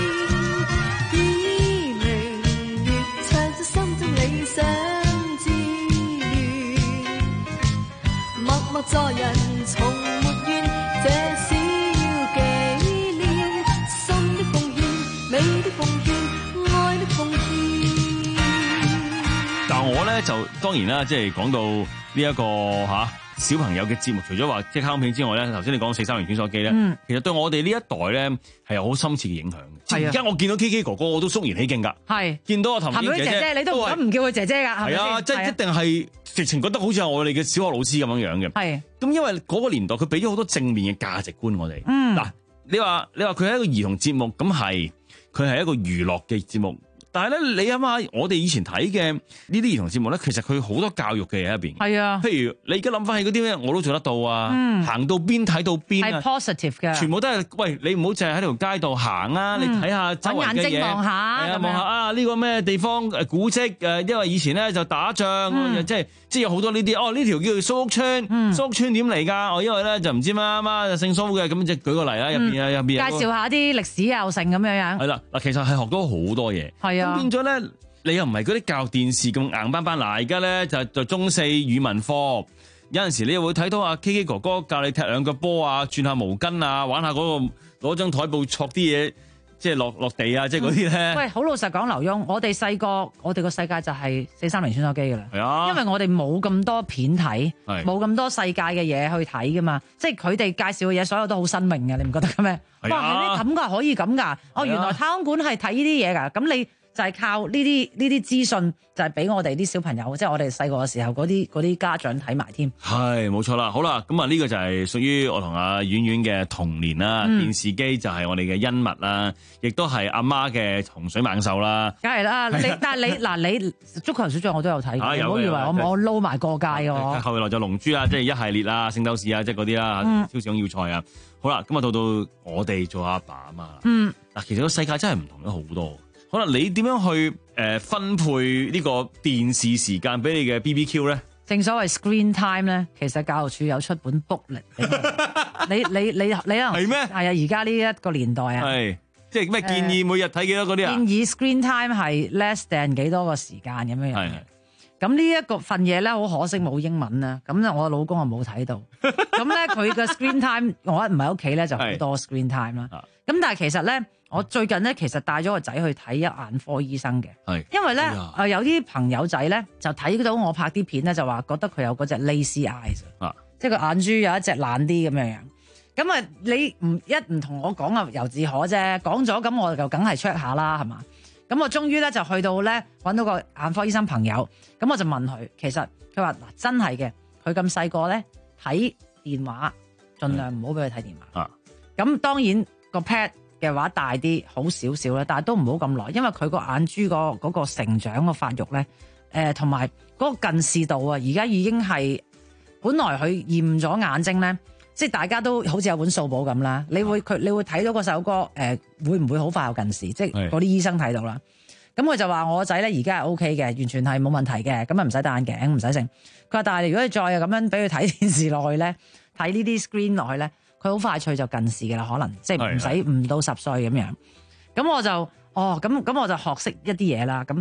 以明月唱出心中理想志願，默默在人從沒怨，這小紀念，心的奉獻，美的奉獻，愛的奉獻。 但我咧就當然啦，即係講到呢、這、一個嚇、啊、小朋友嘅節目，除咗話即係卡通片之外咧，頭先你講四三零穿梭機咧， 嗯其實對我哋呢一代咧係有好深切嘅影響嘅。即係係啊而家我見到 K K 哥哥，我都肅然起敬㗎。 係見到阿譚譚妹姐姐，你都唔敢唔叫佢姐姐㗎，係咪係啊， 先？ 即係一定係直情覺得好似係我哋嘅小學老師咁樣樣嘅。 係咁，因為嗰個年代佢俾咗好多正面嘅價值觀我哋。 嗯嗱，你話你話佢係一個兒童節目，咁係佢係一個娛樂嘅節目。但係咧，你諗下，我哋以前睇嘅呢啲兒童節目咧，其實佢好多教育嘅嘢喺入邊。 係啊， 譬如你而家諗翻起嗰啲咩，我都做得到啊！ 嗯行到邊睇到邊係啊！ positive 嘅， 全部都係喂，你唔好淨係喺條街度行啊！ 嗯你睇下周圍嘅搵眼睛嘢， 望下係啊， 咁樣望下啊呢個咩地方誒古蹟誒，因為以前咧就打仗， 嗯即係即係有好多呢啲。哦，呢條叫做蘇屋村，蘇屋村點嚟㗎？我因為咧就唔知咩啱啱姓蘇嘅，咁即係舉個例啦，入邊啊入邊介紹下啲歷史又成咁樣樣。 係啦，嗱，其實係學到好多嘢。 係啊咁變咗咧，你又唔係嗰啲教育電視咁硬邦邦。嗱，而家咧就就中四語文課，有陣時你又會睇到阿 K K 哥哥教你踢兩個波啊，轉下毛巾啊，玩下嗰、個攞張台布戳啲嘢，即係落落地啊，即係嗰啲咧。 喂，好老實講，劉墉，我哋細個，我哋個世界就係四三零穿梭機噶啦。 係啊， 因為我哋冇咁多片睇， 係冇咁多世界嘅嘢去睇噶嘛。即係佢哋介紹嘅嘢，所有都好新穎嘅，你唔覺得嘅咩？ 係啊哇，係咩咁㗎？可以咁㗎？哦，原來太空館係睇呢啲嘢㗎。咁你就係靠呢啲呢啲資訊，就係俾我哋啲小朋友，即係我哋細個嘅時候嗰啲嗰啲家長睇埋添。 係冇錯啦，好啦，咁啊呢個就係屬於我同阿婉婉嘅童年啦。 嗯電視機就係我哋嘅恩物啦，亦都係阿媽嘅洪水猛獸啦。 梗係啦，你但係你嗱你足球小將我都有睇， 啊有嘅唔好以為我有嘅我撈埋過界嘅我。 後來就龍珠啊，即係一系列啊，聖鬥士啊，即係嗰啲啦， 嗯超時空要塞啊。好啦，咁啊到到我哋做阿爸阿媽啦。 嗯， 嗱，其實個世界真係唔同咗好多。可能你點樣去誒分配呢個電視時間俾你嘅 B B Q 咧？ 正所謂 screen time 咧，其實教育署有出本 booklet 俾我你你你你可能係咩？ 係啊，而家呢一個年代啊， 係即係咩建議每日睇幾多嗰啲啊？ 建議 screen time 係 less than 幾多個時間咁樣樣係嘅。咁呢一個份嘢咧，好可惜冇英文啦。咁咧，我老公啊冇睇到。咁咧，佢嘅 screen time，我一唔喺屋企咧就好多 screen time 啦。咁但係其實咧，我最近咧其實帶咗個仔去睇一眼科醫生嘅。 係因為咧， 哎呀誒有啲朋友仔咧就睇到我拍啲片咧，就話覺得佢有嗰隻 lazy eyes， 啊， 即係個眼珠有一隻懶啲咁樣樣。咁啊，你唔一唔同我講啊，由自可啫。講咗咁我就梗係 check 下啦，係嘛？咁我終於咧就去到咧揾到個眼科醫生朋友，咁我就問佢，其實佢話嗱真係嘅，佢咁細個咧睇電話，盡量唔好俾佢睇電話。 啊， 咁當然個 pad 嘅話大啲，好少少啦，但係都唔好咁耐，因為佢個眼珠個嗰個成長個發育咧，誒同埋嗰個近視度啊，而家已經係本來佢驗咗眼睛咧。即係大家都好似有本數簿咁啦，你會佢你會睇到嗰首歌誒、呃，會唔會好快有近視？即係嗰啲醫生睇到啦。咁佢就話我個仔咧而家係 O K 嘅，完全係冇問題嘅，咁啊唔使戴眼鏡，唔使剩。佢話但係如果你再咁樣俾佢睇電視落去咧，睇呢啲 screen 落去咧，佢好快脆就近視嘅啦，可能即係唔使唔到十歲咁樣。咁我就哦咁咁我就學識一啲嘢啦。咁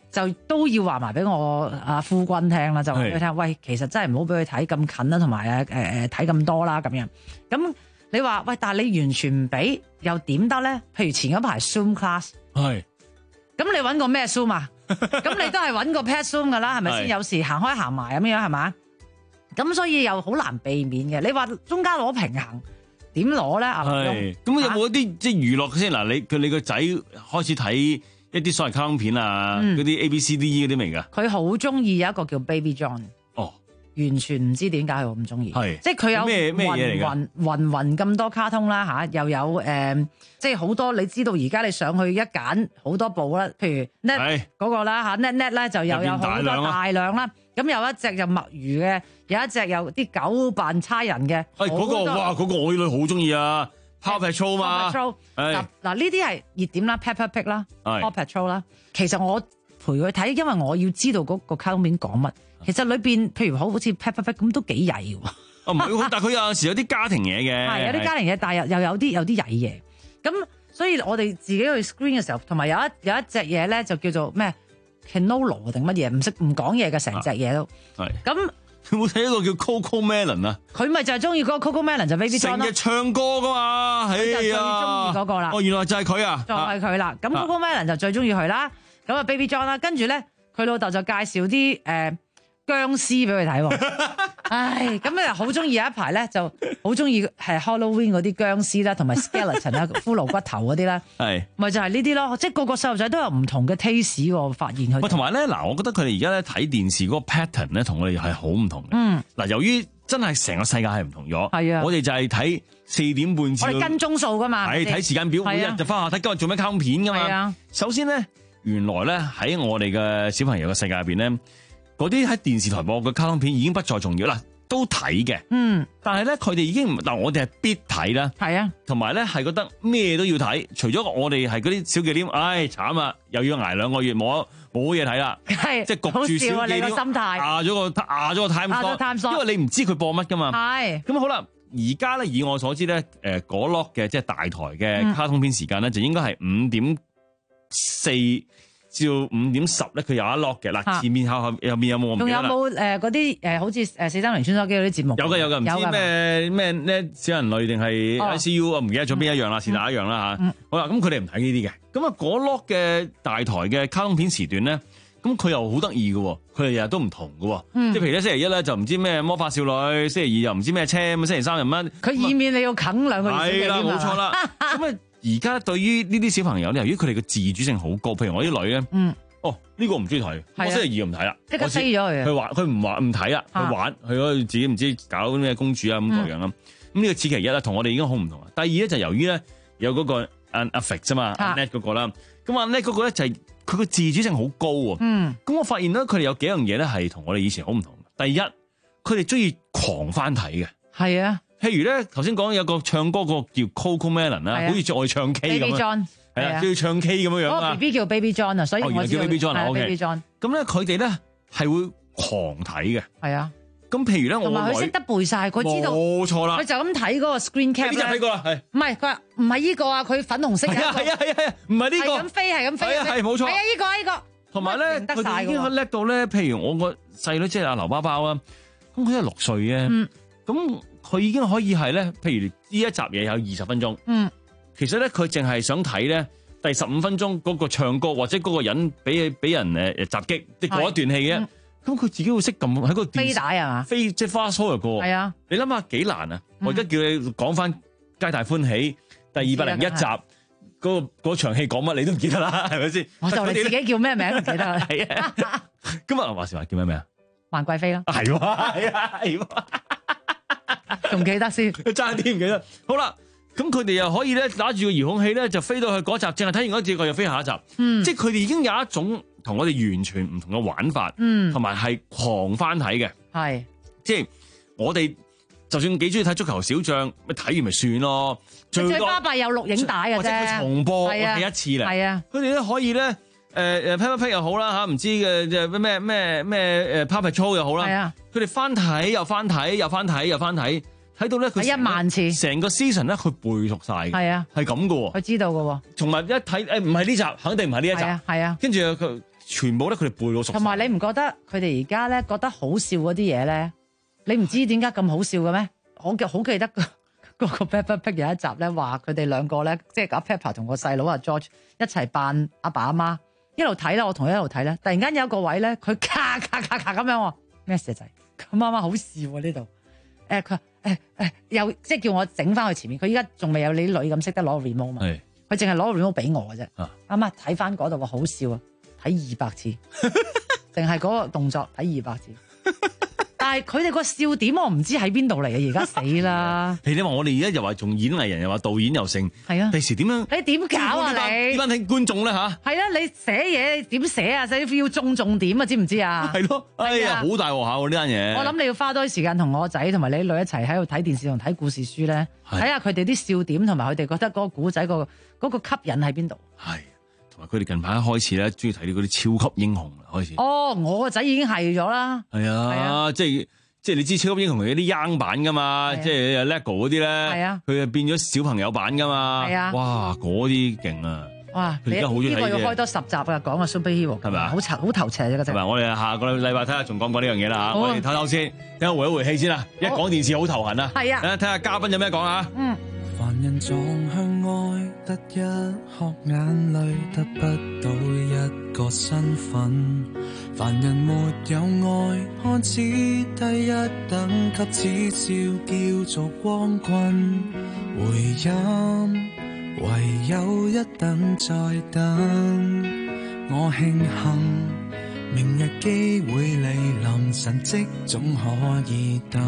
就都要話埋俾我阿夫君聽啦，就話俾佢聽，喂，其實真係唔好俾佢睇咁近啦，同埋誒誒睇咁多啦咁樣。咁你話喂，但係你完全唔俾又點得咧？譬如前嗰排 Zoom class， 係，咁你揾個咩 Zoom 啊？咁你都係揾個 pet Zoom 噶啦，係咪先？有時行開行埋咁樣係嘛？咁所以又好難避免嘅。你話中間攞平衡點攞咧？ 係，咁有冇一啲即係娛樂先嗱？你佢你個仔開始睇一啲所謂卡通片啊，嗰啲 A B C D E 嗰啲未㗎？ 佢好中意有一個叫 Baby John。 哦。 完全唔知點解佢咁中意， 係即係佢有咩咩嘢嚟㗎？ 雲雲雲咁多卡通啦嚇，又有誒、呃，即係好多你知道而家你上去一揀好多部啦，譬如 Net 嗰個啦嚇 ，Net Net 咧就又有好多大量啦，咁有一隻就墨魚嘅，有一隻有啲狗扮差人嘅， 係嗰個哇，嗰個我啲女好中意啊 ，Paw Patrol 嘛 ，Paw Patrol 嗱嗱呢啲係熱點啦 ，Peppa Pig 啦 ，Paw Patrol 啦，其實我陪佢睇，因為我要知道嗰個卡通片講乜。其實裏邊，譬如好好似 Peppa Pig 咁都幾曳喎。 哦，唔係，但係佢有陣時有啲家庭嘢嘅。係有啲家庭嘢，但係又又有啲有啲曳嘢。咁所以我哋自己去 screen 嘅時候，同埋有一有一隻嘢咧，就叫做咩 Canolo 定乜嘢，唔識唔講嘢嘅成隻嘢都。係。咁有冇睇一個叫 Coco Melon 啊？ 佢咪就係中意嗰個 Coco Melon 就 Baby John 咯。成日唱歌噶嘛，係啊。就最中意嗰個啦。哦，原來就係佢啊。就係佢啦。咁 Coco Melon 就最中意佢啦。咁啊 Baby John 啦，跟住咧佢老豆就介紹啲誒。僵屍俾佢睇喎，唉，咁咧好中意有一排咧，就好中意係 Halloween 嗰啲僵屍啦，同埋 skeleton 啊，骷髏骨頭嗰啲啦，係，咪就係呢啲咯，即係個個細路仔都有唔同嘅 taste 喎，發現佢。同埋咧，嗱，我覺得佢哋而家咧睇電視嗰個 pattern 咧，同我哋係好唔同嘅。嗯，嗱，由於真係成個世界係唔同咗，係啊，我哋就係睇四點半至，我哋跟鐘數噶嘛，係睇時間表，每日就翻下睇今日做咩卡通片噶嘛。係啊，首先咧，原來咧喺我哋嘅小朋友嘅世界入邊咧。嗰啲喺電視台播嘅卡通片已經不再重要啦，都睇嘅。嗯，但係咧佢哋已經嗱，我哋係必睇啦。係啊，同埋咧係覺得咩都要睇，除咗我哋係嗰啲小忌廉，唉慘啊，又要捱兩個月冇冇嘢睇啦。係，即係焗住小忌廉，你個心態壓咗個壓咗個 time slot，因為你唔知佢播乜噶嘛。係。咁好啦，而家咧以我所知咧，誒嗰 lock 嘅即係大台嘅卡通片時間咧，就應該係五點四。至到五點十咧，佢有一 lock 嘅嗱，前面後後入面有冇我唔記得啦。仲有冇誒嗰啲誒好似誒四三零穿梭機嗰啲節目？有嘅有嘅，唔知咩咩咧小人類定係 I C U 啊？唔記得咗邊一樣啦，是但一樣啦嚇。好啦，咁佢哋唔睇呢啲嘅。咁啊嗰 lock 嘅大台嘅卡通片時段咧，咁佢又好得意嘅，佢哋日日都唔同嘅。即係譬如咧星期一咧就唔知咩魔法少女，星期二又唔知咩車，咁星期三又乜？佢以免你要啃兩個月。係啦，冇錯啦。咁啊。而家對於呢啲小朋友咧，由於佢哋嘅自主性好高，譬如我啲女咧，嗯，哦呢、這個唔中意睇，我星期二唔睇啦，即刻飛咗佢，佢玩佢唔玩唔睇啦，佢玩佢嗰自己唔知搞咩公主啊咁各樣啦，咁、嗯、呢、這個此其一啦，同我哋已經好唔同啦。第二咧就由於咧有嗰個 Affix 啫嘛 Net 嗰個啦，咁 Net 嗰個咧就係佢個自主性好高喎，嗯，咁我發現咧佢哋有幾樣嘢咧係同我哋以前好唔同。第一，佢哋中意狂翻睇嘅，係啊。譬如咧，頭先講有個唱歌個叫 Coco Melon 啦，好似再愛唱 K 咁樣，係啊，叫唱 K 咁樣樣啊。B B 叫 Baby John 啊，所以我叫 Baby John 啊。Baby John。咁咧，佢哋咧係會狂睇嘅。係啊。咁譬如咧，我同埋佢識得背晒，佢知道冇錯啦。佢就咁睇嗰個 screen cap 咧。呢隻睇過啦，係。唔係佢話唔係呢個啊，佢粉紅色嘅。係啊係啊係啊，唔係呢個。係咁飛係咁飛。係啊係冇錯。係啊呢個呢個。同埋咧，佢哋已經叻到咧，譬如我個細女即係阿劉包包啊，咁佢係六歲嘅，咁。佢已經可以係咧，譬如呢一集嘢有二十分鐘，嗯，其實咧佢淨係想睇咧第十五分鐘嗰個唱歌或者嗰個人俾俾人誒誒襲擊，即係嗰一段戲嘅，咁、嗯、佢自己會識撳喺個電飛帶啊嘛，飛即係 fast forward 個，係啊，你諗下幾難啊！嗯、我而家叫你講翻《皆大歡喜》第二百零一集嗰、嗰個嗰場戲講乜，你都唔記得啦，係咪先？我就你自己叫咩名唔記得啦。係啊，今日話時話叫咩名啊？萬貴妃咯。係喎，係啊，係喎。仲記得先，爭啲唔記得。好啦，咁佢哋又可以咧拿住個遙控器咧，就飛到去嗰集，淨係睇完嗰節，佢又飛下一集。嗯，即係佢哋已經有一種同我哋完全唔同嘅玩法，嗯，同埋係狂翻睇嘅。係，即係我哋就算幾中意睇足球小將，咪睇完咪算咯。最巴閉有錄影帶嘅啫，或者佢重播睇一次咧。係啊，佢哋都可以咧。誒誒 Peppa Pig 又好啦嚇，唔知嘅嘅咩咩咩誒 Paw Patrol 又好啦，係啊，佢哋翻睇又翻睇又翻睇又翻睇，睇到咧佢一萬次，成個 season 咧佢背熟晒，係啊，係咁嘅喎，佢知道嘅喎，同埋一睇誒唔係呢集，肯定唔係呢一集，係啊，係啊，跟住佢全部咧佢哋背到熟。 同埋你唔覺得佢哋而家咧覺得好笑嗰啲嘢咧？你唔知點解咁好笑嘅咩？我記好記得嗰個 Peppa Pig 有一集咧，話佢哋兩個咧，即係阿 Peppa 同個細佬阿 George 一齊扮阿爸阿媽，一路睇啦，我同佢一路睇咧，突然間有一個位咧，佢咔咔咔咔咁樣喎，咩事仔？咁媽媽好笑啊呢度。誒佢誒誒又即係叫我整翻去前面，佢依家仲未有你女咁識得攞 remote 嘛？佢淨係攞個 remote 俾我嘅啫。啱啱睇翻嗰度個好笑啊！睇二百次，淨係嗰個動作睇二百次。但係佢哋個笑點我唔知喺邊度嚟啊！而家死啦！ 你你話我哋而家又話仲演藝人，又話導演又成，係啊！第時點樣？ 你點搞啊你？ 呢班聽觀眾咧吓？ 係啊！你寫嘢點寫啊？使要中重點啊？知唔知啊？ 係咯！哎呀，好大鑊下喎呢單嘢！ 我諗你要花多啲時間同我仔同埋你女一齊喺度睇電視同睇故事書咧，睇下佢哋啲笑點同埋佢哋覺得嗰個古仔個嗰個吸引喺邊度？ 係。佢哋近排開始咧，中意睇啲嗰啲超級英雄啦，開始。 哦，我個仔已經係咗啦。 係啊，啊即係即係你知超級英雄係啲 young 版噶嘛，啊、即係 LEGO 嗰啲咧，係啊，佢係變咗小朋友版噶嘛。係啊，哇，嗰啲勁啊！哇，佢而家好中意睇嘅。呢個要開多十集啊，講個 superhero 係咪啊？好頭好頭赤嘅真係。係咪？我哋下個禮拜睇下仲講唔講呢樣嘢啦嚇。我哋唞唞先，等我回一回氣先啦。一講電視好頭痕啊。係啊。睇下嘉賓有咩講啊。嗯。 凡人撞向愛，得一殼眼淚，得不到一個身份。凡人沒有愛，看似低一等級，只笑叫做光棍。回音唯有一等再等，我慶幸明日機會來臨，神蹟總可以等。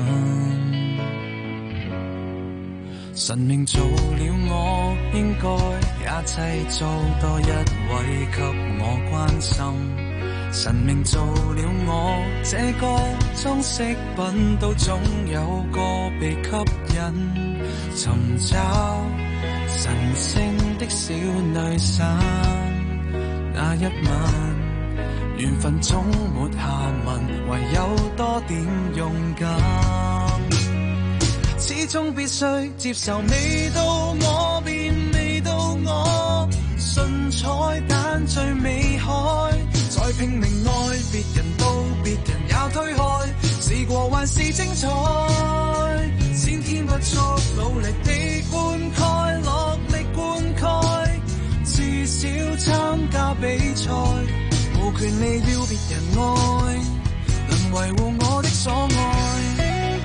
神明做了我，應該也製造多一位給我關心。神明做了我，這個裝飾品都總有個被吸引。尋找神聖的小女生，那一晚緣分總沒下文，唯有多點勇敢。始終必須接受，未到我便未到我，信彩蛋最美開，再拼命愛別人到別人也推開，試過還是精彩，先天不足努力地灌溉，落力灌溉，至少參加比賽，無權利要別人愛，能維護我的所愛。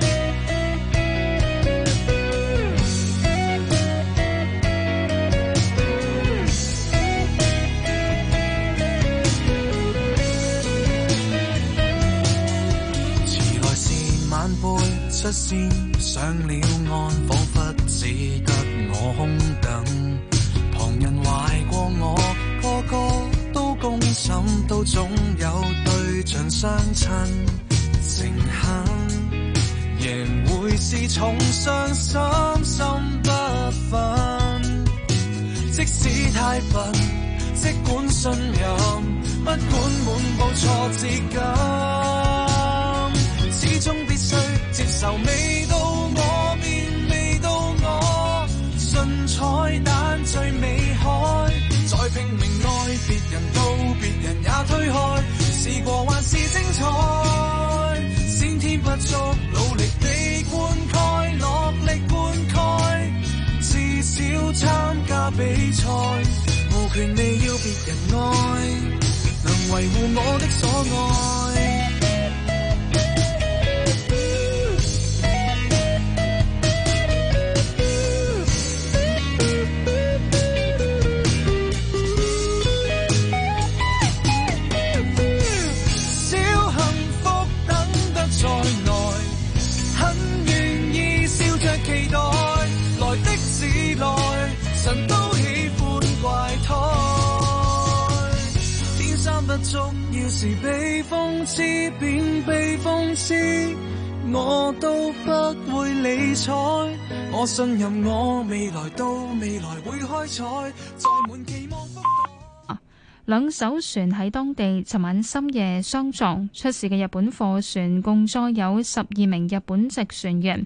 出線上了岸，彷彿只得我空等。旁人壞過我，個個都公審，都總有對象相親。誠懇贏會是重傷，心心不忿。即使太笨，即管信任，不管滿布挫折感，始終必須接受，未到我便未到我，信彩蛋最美開，再拼命愛別人到別人也推開，試過還是精彩，先天不足努力地灌溉，落力灌溉，至少參加比賽，無權利要別人愛，能維護我的所愛。神都喜歡怪胎，天生不足，要是被諷刺便被諷刺，我都不會理睬。我信任我未來，到未來會開採，載滿期望福島。 兩艘船喺當地尋晚深夜相撞，出事嘅日本貨船共載有十二名日本籍船員。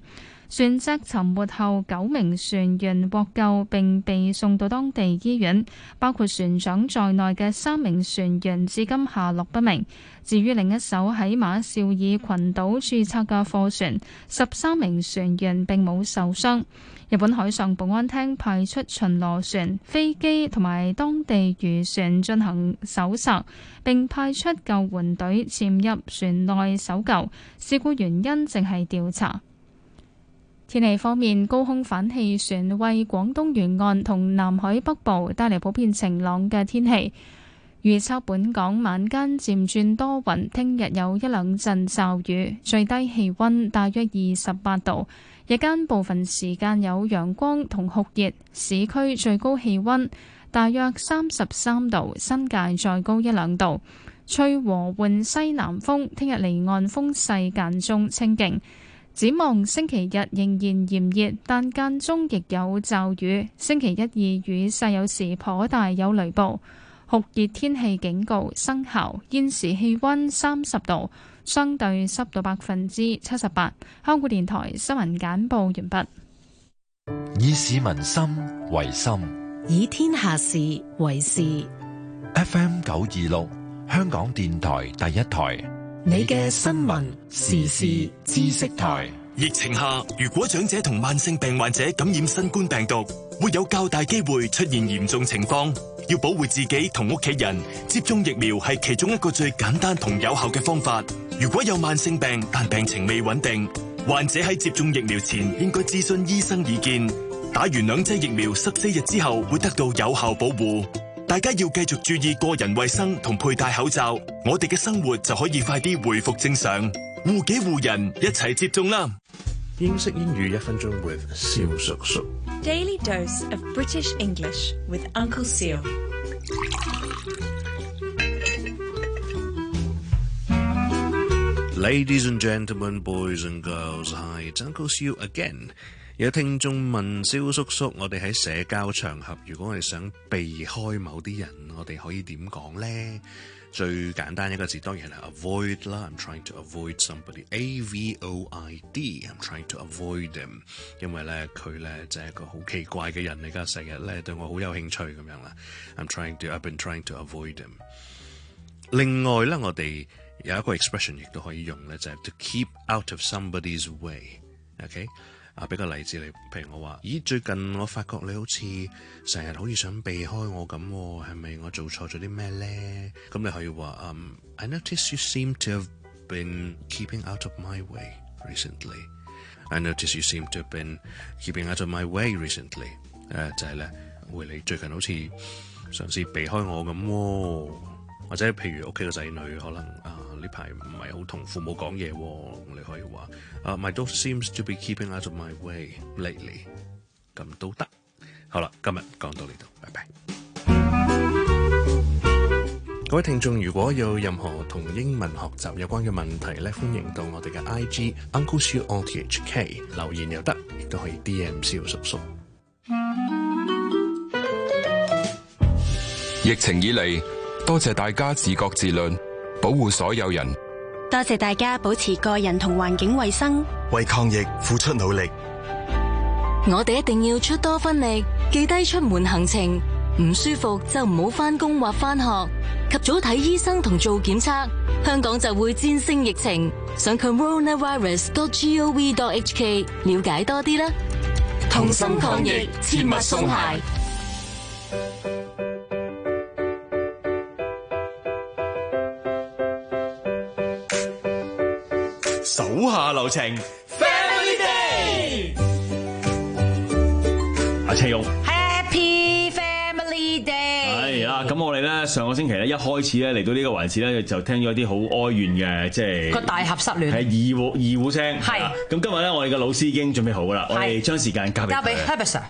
船隻沉沒後，九名船員獲救並被送到當地醫院，包括船長在內嘅三名船員至今下落不明。至於另一艘喺馬紹爾群島註冊嘅貨船，十三名船員並冇受傷。日本海上保安廳派出巡邏船、飛機同埋當地漁船進行搜索，並派出救援隊潛入船內搜救。事故原因正係調查。天氣方面，高空反氣旋為廣東沿岸同南海北部帶嚟普遍晴朗嘅天氣。預測本港晚間漸轉多雲，聽日有一兩陣驟雨，最低氣溫大約二十八度。日間部分時間有陽光同酷熱，市區最高氣溫大約三十三度，新界再高一兩度。吹和緩西南風，聽日離岸風勢間中清勁。展望星期日仍然炎熱，但間中亦有驟雨。星期一二雨勢有時頗大，有雷暴。酷熱天氣警告生效。現時氣溫三十度，相對濕度百分之七十八。香港電台新聞簡報完畢。 以市民心為心， 以天下事為事。 F M 九二六，香港電台第一台。 你嘅新聞時事知識台。 疫情下，如果長者同慢性病患者感染新冠病毒，會有較大機會出現嚴重情況。要保護自己同屋企人，接種疫苗係其中一個最簡單同有效嘅方法。如果有慢性病但病情未穩定，患者喺接種疫苗前應該諮詢醫生意見。打完兩劑疫苗十四日之後會得到有效保護。大家要繼續注意個人衛生同佩戴口罩，我哋嘅生活就可以快啲回復正常。護己護人，一齊接種啦！ 英式英語一分鐘 with 蕭叔叔。 Daily dose of British English with Uncle Seal. Ladies and gentlemen, boys and girls, hi, it's Uncle Seal again. 有聽眾問蕭叔叔，我哋喺社交場合，如果我哋想避開某啲人，我哋可以點講呢？最簡單一個字當然係 avoid 啦。I'm trying to avoid somebody. A V O I D. I'm trying to avoid them. 因為咧佢咧就係一個好奇怪嘅人嚟㗎，成日咧對我好有興趣咁樣啦。I'm trying to, I've been trying to avoid them. 另外咧，我哋有一個 expression 亦都可以用咧，就係 to keep out of somebody's way. OK？啊，俾個例子你，譬如我話，咦，最近我發覺你好似成日好似想避開我咁，係咪我做錯咗啲咩咧？咁你可以話，嗯、um, ，I notice you seem to have been keeping out of my way recently. I notice you seem to have been keeping out of my way recently. 誒、uh, 就係咧，喂，你最近好似嘗試避開我咁，或者譬如屋企個仔女可能啊。呢排唔係好同父母講嘢，你可以話啊、uh, My daughter seems to be keeping out of my way lately， 咁都得。好啦，今日講到呢度，拜拜。各位聽眾，如果有任何同英文學習有關嘅問題咧，歡迎到我哋嘅 I G Uncle Siu O T H K 留言又得，亦都可以 D M 蕭叔叔。 疫情以嚟，多謝大家自覺自律，保護所有人。 多謝大家保持個人同環境衛生， 為抗疫付出努力。 我哋一定要出多分力，記低出門行程，唔舒服就唔好返工或返學，及早睇醫生同做檢測，香港就會戰勝疫情。上 coronavirus dot gov dot h k 了解多啲啦。同心抗疫，切勿鬆懈。 手下留情 ，Family Day， 阿車勇 ，Happy Family Day。 係啊，咁我哋咧上個星期咧一開始咧嚟到呢個環節咧就聽咗啲好哀怨嘅，即係個大俠失戀，係二胡二胡聲。係，咁今日咧我哋嘅老師已經準備好噶啦，我哋將時間交俾交俾 Happy Sir。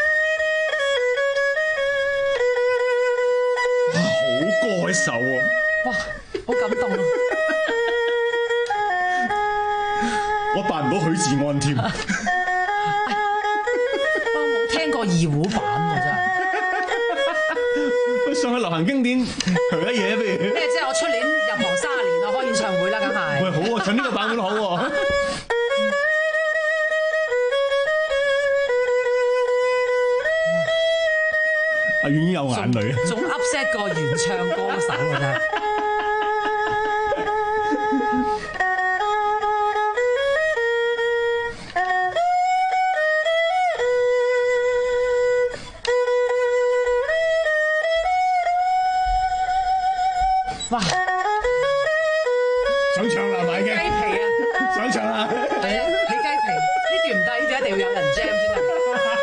哇，好歌手啊！ 哇，好感動啊！ 我扮唔到許志安添，我冇聽過二胡版喎，真係。 喂，上去流行經典唱乜嘢不如？ 咩？即係我出年入行三十年啦，開演唱會啦，梗係。 喂，好啊，唱呢個版本好喎。 阿婉有眼淚， 仲 upset 過原唱歌手㗎真係。哇！ 想唱啦，咪嘅雞皮啊！ 想唱啦， 係啊，起雞皮，呢段唔得，呢段一定要有人 jam 先得。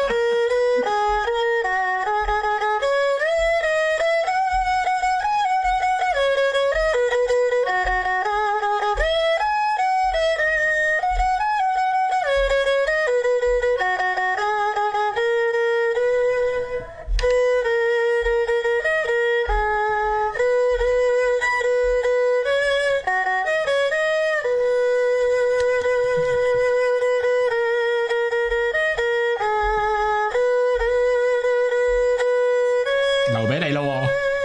留俾你咯喎！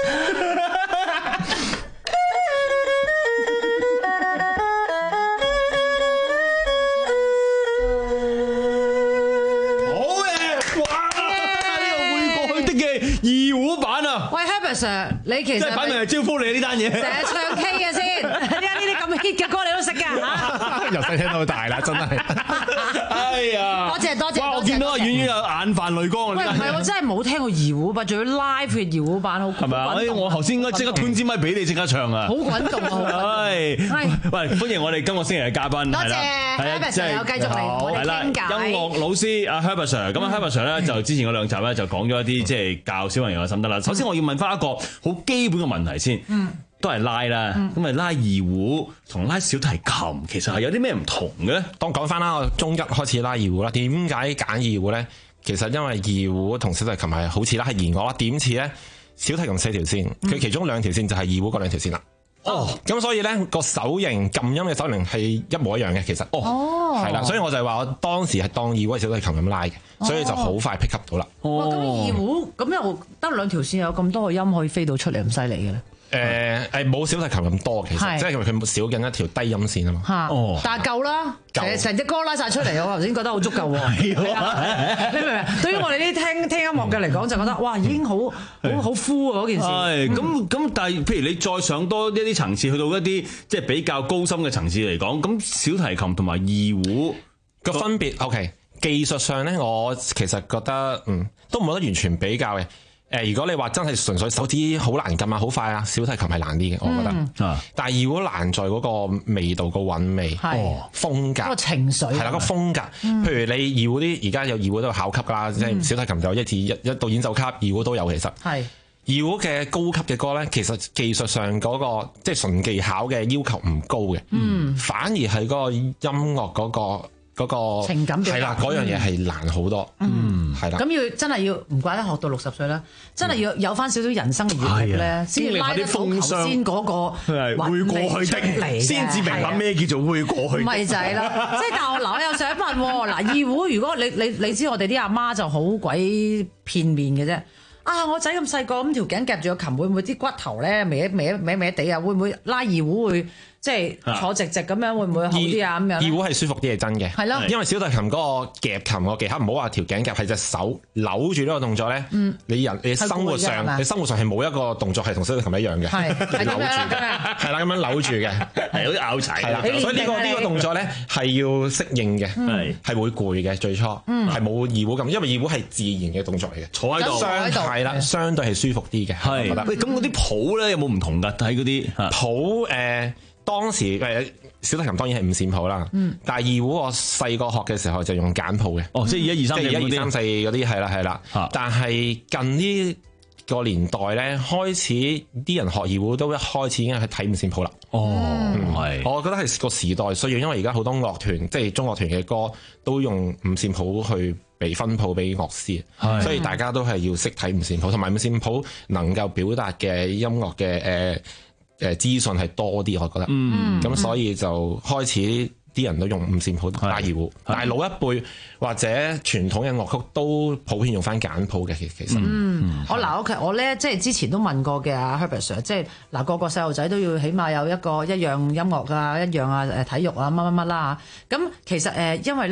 好嘅，哇！呢個會過去的嘅二胡版啊！ 喂 ，Herbert Sir，你其實即係擺明係招呼你呢單嘢， 成日唱 K 嘅先，點解呢啲咁 hit 嘅歌你都識㗎嚇？ 由細聽到大啦，真係。哎呀！ 多謝多謝。 哇！我見到阿婉婉有眼泛淚光啊！ 喂，唔係我真係冇聽過二胡版，仲要 live 嘅二胡版，好係咪啊？哎，我頭先應該即刻斷支咪俾你即刻唱啊！ 好滾動啊！ 係，喂，歡迎我哋今個星期嘅嘉賓， 多謝係啦， Herbert Sir 有繼續嚟我哋傾偈。 音樂老師阿 Herbert Sir，咁啊 Herbert Sir 咧就之前嗰兩集咧就講咗一啲即係教小朋友嘅心得啦。首先我要問翻一個好基本嘅問題先。嗯。都係拉啦，咁咪、嗯、拉二胡同拉小提琴，其實係有啲咩唔同嘅咧？ 當講翻啦，我中一開始拉二胡啦。點解揀二胡咧？其實因為二胡同小提琴係好似啦，係弦樂啦。點似咧？小提琴四條線，佢、嗯、其中兩條線就係二胡嗰兩條線啦。哦，咁所以咧個手型撳音嘅手型係一模一樣嘅，其實。哦，係啦，所以我就係話我當時係當二胡係小提琴咁拉嘅，所以就好快 pick up 到啦。 哇、哦！咁二胡咁又得兩條線，有咁多個音可以飛到出嚟，咁犀利嘅咧？ 誒誒冇小提琴咁多，其實即係因為佢少緊一條低音線啊嘛。嚇！哦，但係夠啦，成成隻歌拉晒出嚟，我頭先覺得好足夠喎。你明唔明？對於我哋啲聽聽音樂嘅嚟講，就覺得哇，已經好好好 full 啊嗰件事。 係咁咁，但係譬如你再上多一啲層次，去到一啲即係比較高深嘅層次嚟講，咁小提琴同埋二胡個分別 OK。技術上咧，我其實覺得嗯都冇得完全比較嘅。誒，如果你話真係純粹手指好難撳啊，好快啊，小提琴係難啲嘅，我覺得。嗯、但係如果難在嗰個味道、個韻味、哦風格、 嗰個情緒， 係啦，個風格。嗯、譬如你二胡啲，而家有二胡都有考級㗎啦，即係、嗯、小提琴就一至一一到演奏級，二胡都有其實。係是二胡嘅高級嘅歌咧，其實技術上嗰、嗰個即係純技巧嘅要求唔高嘅，嗯，反而係嗰個音樂嗰、嗰個。嗰個情感係啦，嗰樣嘢係難好多，嗯，係啦。 咁要真係要唔怪得學到六十歲啦，真係要有翻少少人生嘅閱歷咧，先拉得到頭先嗰個會過去的嚟，先至明白咩叫做會過去。 咪就係啦，即係但係我嗱，我又想問喎，嗱二胡如果你你你知我哋啲阿媽就好鬼片面嘅啫。啊！我仔咁細個咁條頸夾住個琴，會唔會啲骨頭咧歪歪歪歪地啊？會唔會拉二胡會即係坐直直咁樣？會唔會好啲啊？咁樣二胡係舒服啲係真嘅， 係咯。 因為小提琴嗰個夾琴個技巧，唔好話條頸夾，係隻手扭住呢個動作咧。嗯，你人你生活上你生活上係冇一個動作係同小提琴一樣嘅，係扭住嘅，係啦咁樣扭住嘅，係有啲拗柴。係啦，所以呢個呢個動作咧係要適應嘅，係係會攰嘅最初，係冇二胡咁，因為二胡係自然嘅動作嚟嘅， 坐喺度。 係啦，相對係舒服啲嘅。係， 喂，咁嗰啲譜咧有冇唔同㗎？睇嗰啲譜誒，當時誒小提琴當然係五線譜啦。嗯。但係二胡我細個學嘅時候就用簡譜嘅。 哦，即係一二三四嗰啲。 即係一二三四嗰啲係啦係啦。嚇！但係近呢個年代咧，開始啲人學二胡都一開始已經係睇五線譜啦。 哦，係。 我覺得係個時代需要，因為而家好多樂團即係中樂團嘅歌都用五線譜去被分譜俾樂師，是所以大家都係要識睇五線譜，同埋五線譜能夠表達嘅音樂嘅誒誒資訊係多啲，我覺得。嗯，咁所以就開始啲人都用五線譜拉二胡，是但係老一輩或者傳統嘅樂曲都普遍用翻簡譜嘅，其其實。 嗯，我嗱，OK，我咧即係之前都問過嘅阿 Herbert Sir，即係嗱個個細路仔都要起碼有一個一樣音樂啊，一樣啊誒體育啊乜乜乜啦嚇。咁其實誒因為咧。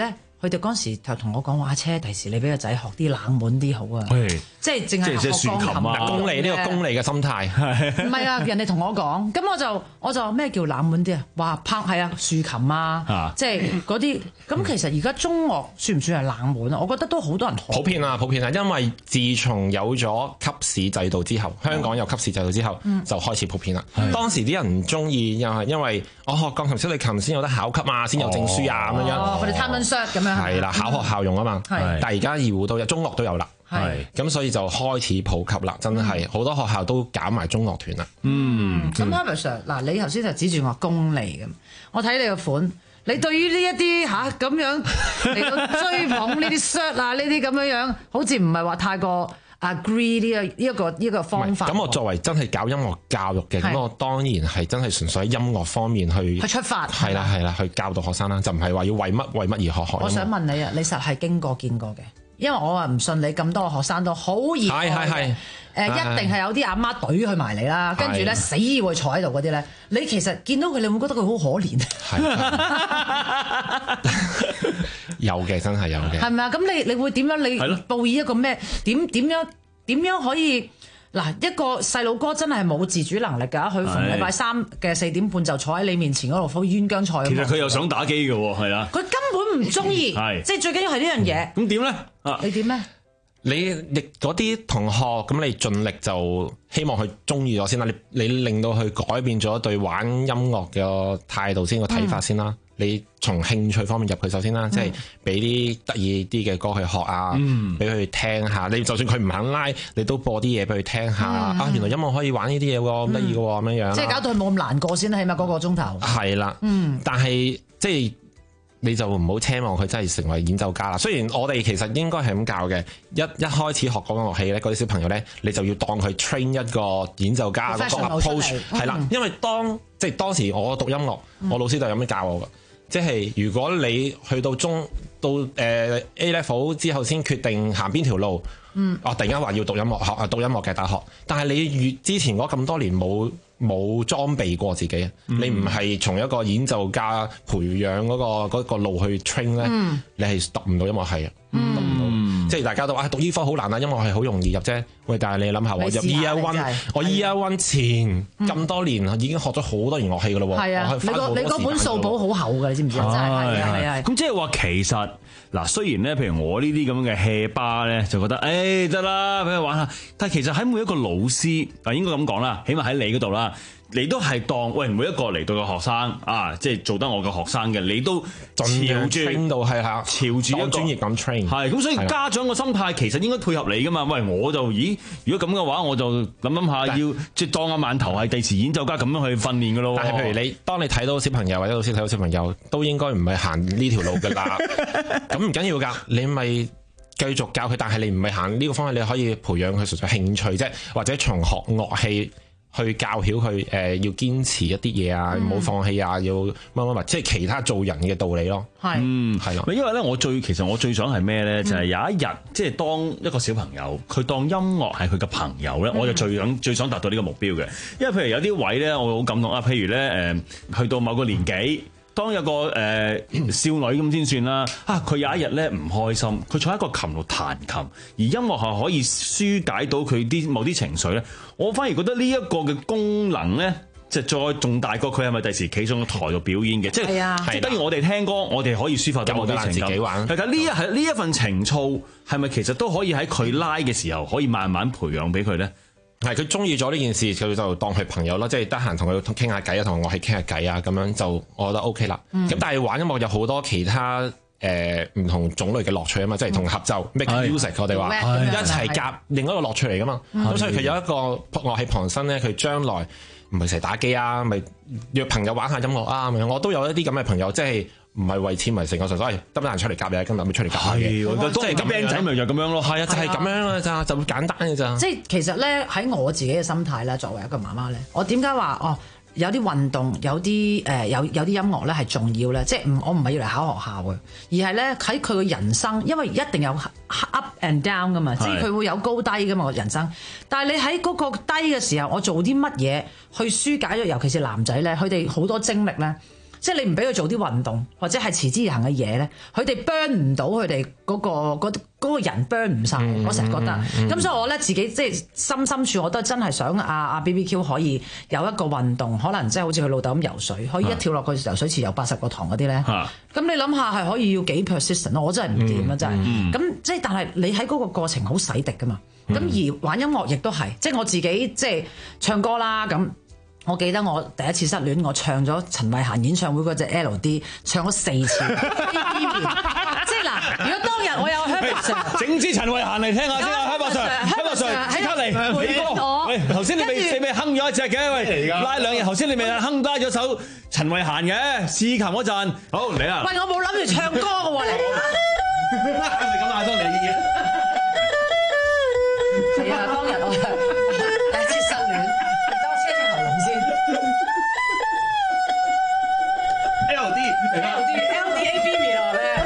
佢哋嗰陣時就同我講話：阿車，第時你俾個仔學啲冷門啲好啊！即係淨係學鋼琴啊， 功利呢個功利嘅心態。 唔係啊，人哋同我講，咁我就我就咩叫冷門啲啊？話拍係啊，豎琴啊，即係嗰啲。咁其實而家中樂算唔算係冷門啊？我覺得都好多人學。 普遍啊，普遍啊，因為自從有咗級試制度之後，香港有級試制度之後，嗯、就開始普遍啦。嗯、當時啲人唔中意，又係因為我學鋼琴、小提琴先有得考級啊，先有證書啊咁、哦、樣。 佢哋貪 short 咁樣。係啦，考學校用啊嘛。 係。 但係而家二胡都有，中樂都有啦。係。咁所以就開始普及啦，真係好多學校都搞埋中樂團啦。 嗯。咁 Albert Sir，嗱你頭先就指住我功利咁，我睇你個款。你對於呢一啲嚇咁樣嚟到追捧呢啲 short 啊，呢啲咁樣樣，好似唔係話太過 agree 呢、呢個呢一、呢個呢、呢個方法。 咁我作為真係搞音樂教育嘅，咁我當然係真係純粹喺音樂方面去去出發。係啦係啦，去教導學生啦，就唔係話要為乜為乜而學學。 我想問你啊，你實係經過見過嘅，因為我啊唔信你咁多學生都好熱愛嘅。係係係。誒一定係有啲阿媽懟去埋嚟啦，跟住咧死會坐喺度嗰啲咧，你其實見到佢，你會覺得佢好可憐。 係有嘅，真係有嘅。係咪啊？咁你你會點樣？你報以一個咩？點點樣點樣可以嗱？一個細路哥真係冇自主能力㗎，佢逢禮拜三嘅四點半就坐喺你面前嗰度好鴛鴦菜。 其實佢又想打機嘅喎，係啦。 佢根本唔中意，即係最緊要係呢樣嘢。 咁點咧？啊， 你點咧？ 你亦嗰啲同學咁，你盡力就希望佢中意咗先啦。你你令到佢改變咗對玩音樂嘅態度先，個睇法先啦。嗯、你從興趣方面入去首先啦，嗯、即係俾啲得意啲嘅歌去學啊，俾佢、嗯、聽下。你就算佢唔肯拉，你都播啲嘢俾佢聽下。嗯、啊，原來音樂可以玩呢啲嘢喎，咁得意嘅喎，咁樣樣。 即係搞到佢冇咁難過先啦，起碼嗰個鐘頭。 係啦，嗯，但係即係。你就唔好奢望佢真係成為演奏家啦。雖然我哋其實應該係咁教嘅，一一開始學嗰個樂器咧，嗰啲小朋友咧，你就要當佢 train 一個演奏家嗰個 approach 係啦。因為當即係當時我讀音樂，嗯、我老師就有咁教我㗎，即係如果你去到中到誒 A level 之後先決定行邊條路，嗯，我突然間話要讀音樂學啊，讀音樂嘅大學，但係你越之前嗰咁多年冇。冇裝備過自己，嗯、你唔係從一個演奏家培養嗰、嗰個嗰個路去 train 咧，嗯、你係讀唔到音樂系啊，嗯、讀唔到。即係大家都話讀醫科好難啊，音樂係好容易入啫。喂，但係你諗下，我入 Year One，我 Year One 前咁、嗯、多年已經學咗好多年樂器噶咯喎。係啊， 你個你嗰本數簿好厚㗎，你知唔知啊？真係係係。 咁即係話其實嗱，雖然咧，譬如我呢啲咁嘅 hea 巴咧，就覺得誒得啦，俾佢玩下。但係其實喺每一個老師啊，應該咁講啦，起碼喺你嗰度啦。你都係當喂每一個嚟到嘅學生啊，即係做得我嘅學生嘅，你都朝住 train 到係嚇， 朝住一個專業咁 train 係咁，所以家長嘅心態其實應該配合你噶嘛。喂，我就咦，如果咁嘅話，我就諗諗下要即係當阿饅頭係第時演奏家咁樣去訓練噶咯。 但係譬如你當你睇到小朋友或者老師睇到小朋友，都應該唔係行呢條路噶啦。咁唔緊要㗎，你咪繼續教佢，但係你唔係行呢個方向，你可以培養佢純粹興趣啫，或者從學樂器。去教曉佢誒要堅持一啲嘢啊，唔好、嗯、放棄啊，要乜乜乜，即係其他做人嘅道理咯。 係， 嗯， 係咯。 因為咧，我最其實我最想係咩咧？就係、是、有一日，嗯、即係當一個小朋友，佢當音樂係佢嘅朋友咧，嗯、我就最想最想達到呢個目標嘅。因為譬如有啲位咧，我好感動啊。譬如咧誒，去到某個年紀。當有個誒、呃、少女咁先算啦，啊佢有一日咧唔開心，佢坐喺個琴度彈琴，而音樂係可以紓解到佢啲某啲情緒咧，我反而覺得呢一個嘅功能咧，就再仲大過佢係咪第時企上個台度表演嘅，即係、啊、即係等於我哋聽歌，我哋可以抒發到我啲情感。係㗎，呢一係呢一份情操係咪其實都可以喺佢拉嘅時候可以慢慢培養俾佢咧？ 係佢中意咗呢件事，佢就當佢朋友啦，即係得閒同佢傾下偈啊，同樂器傾下偈啊，咁樣就我覺得 OK 啦。咁、嗯、但係玩音樂有好多其他誒唔、呃、同種類嘅樂趣啊嘛，即係同合奏 make music，我哋話一齊夾另一個樂趣嚟噶嘛。咁、嗯、所以佢有一個樂器旁身咧，佢將來唔係成日打機啊，咪約朋友玩下音樂啊咁樣。我都有一啲咁嘅朋友，即係。唔係為錢為成，我純粹得唔得閒出嚟夾嘢，今日咪出嚟夾下嘢。 即係咁 band 仔咪就咁樣咯。係啊，就係咁樣啦咋，就咁簡單嘅咋。 即係其實咧，喺我自己嘅心態咧，作為一個媽媽咧，我點解話哦有啲運動，有啲誒有有啲音樂咧係重要咧？即係唔我唔係要嚟考學校嘅，而係咧喺佢嘅人生，因為一定有 up and down 噶嘛，即係佢會有高低噶嘛個人生。但係你喺嗰個低嘅時候，我做啲乜嘢去紓解咗？尤其是男仔咧，佢哋好多精力咧。 即係你唔俾佢做啲運動或者係持之以恆嘅嘢咧，佢哋 burn 唔到佢哋嗰個嗰嗰、嗰個人 burn 唔晒。嗯、我成日覺得。咁、嗯嗯、所以我咧自己即係深深處，我都真係想阿阿 B B Q 可以有一個運動，可能即係好似佢老豆咁游水，可以一跳落去游水池游八十個塘嗰啲咧。咁、啊、你諗下係可以要幾 persistent， 我真係唔掂啊！真係。咁即係但係你喺嗰個過程好洗滌噶嘛。咁、嗯、而玩音樂亦都係，即係我自己即係唱歌啦咁。我記得我第一次失戀，我唱咗陳慧嫻演唱會嗰隻 L D， 唱咗四次。即係嗱，如果當日我有 Herbert Sir， 整支陳慧嫻嚟聽下先啊 ，Herbert Sir，Herbert Sir， 即刻嚟陪歌。喂，頭先你未你未哼咗一隻嘅，喂，拉兩日，頭先你未哼拉咗首陳慧嫻嘅試琴嗰陣，好嚟啊！ 喂，我冇諗住唱歌嘅喎，你你咁大聲嚟嘅。 係啊，當日我第一次失戀，當車唱喉嚨先。 L D L D L D A B 面啊咩？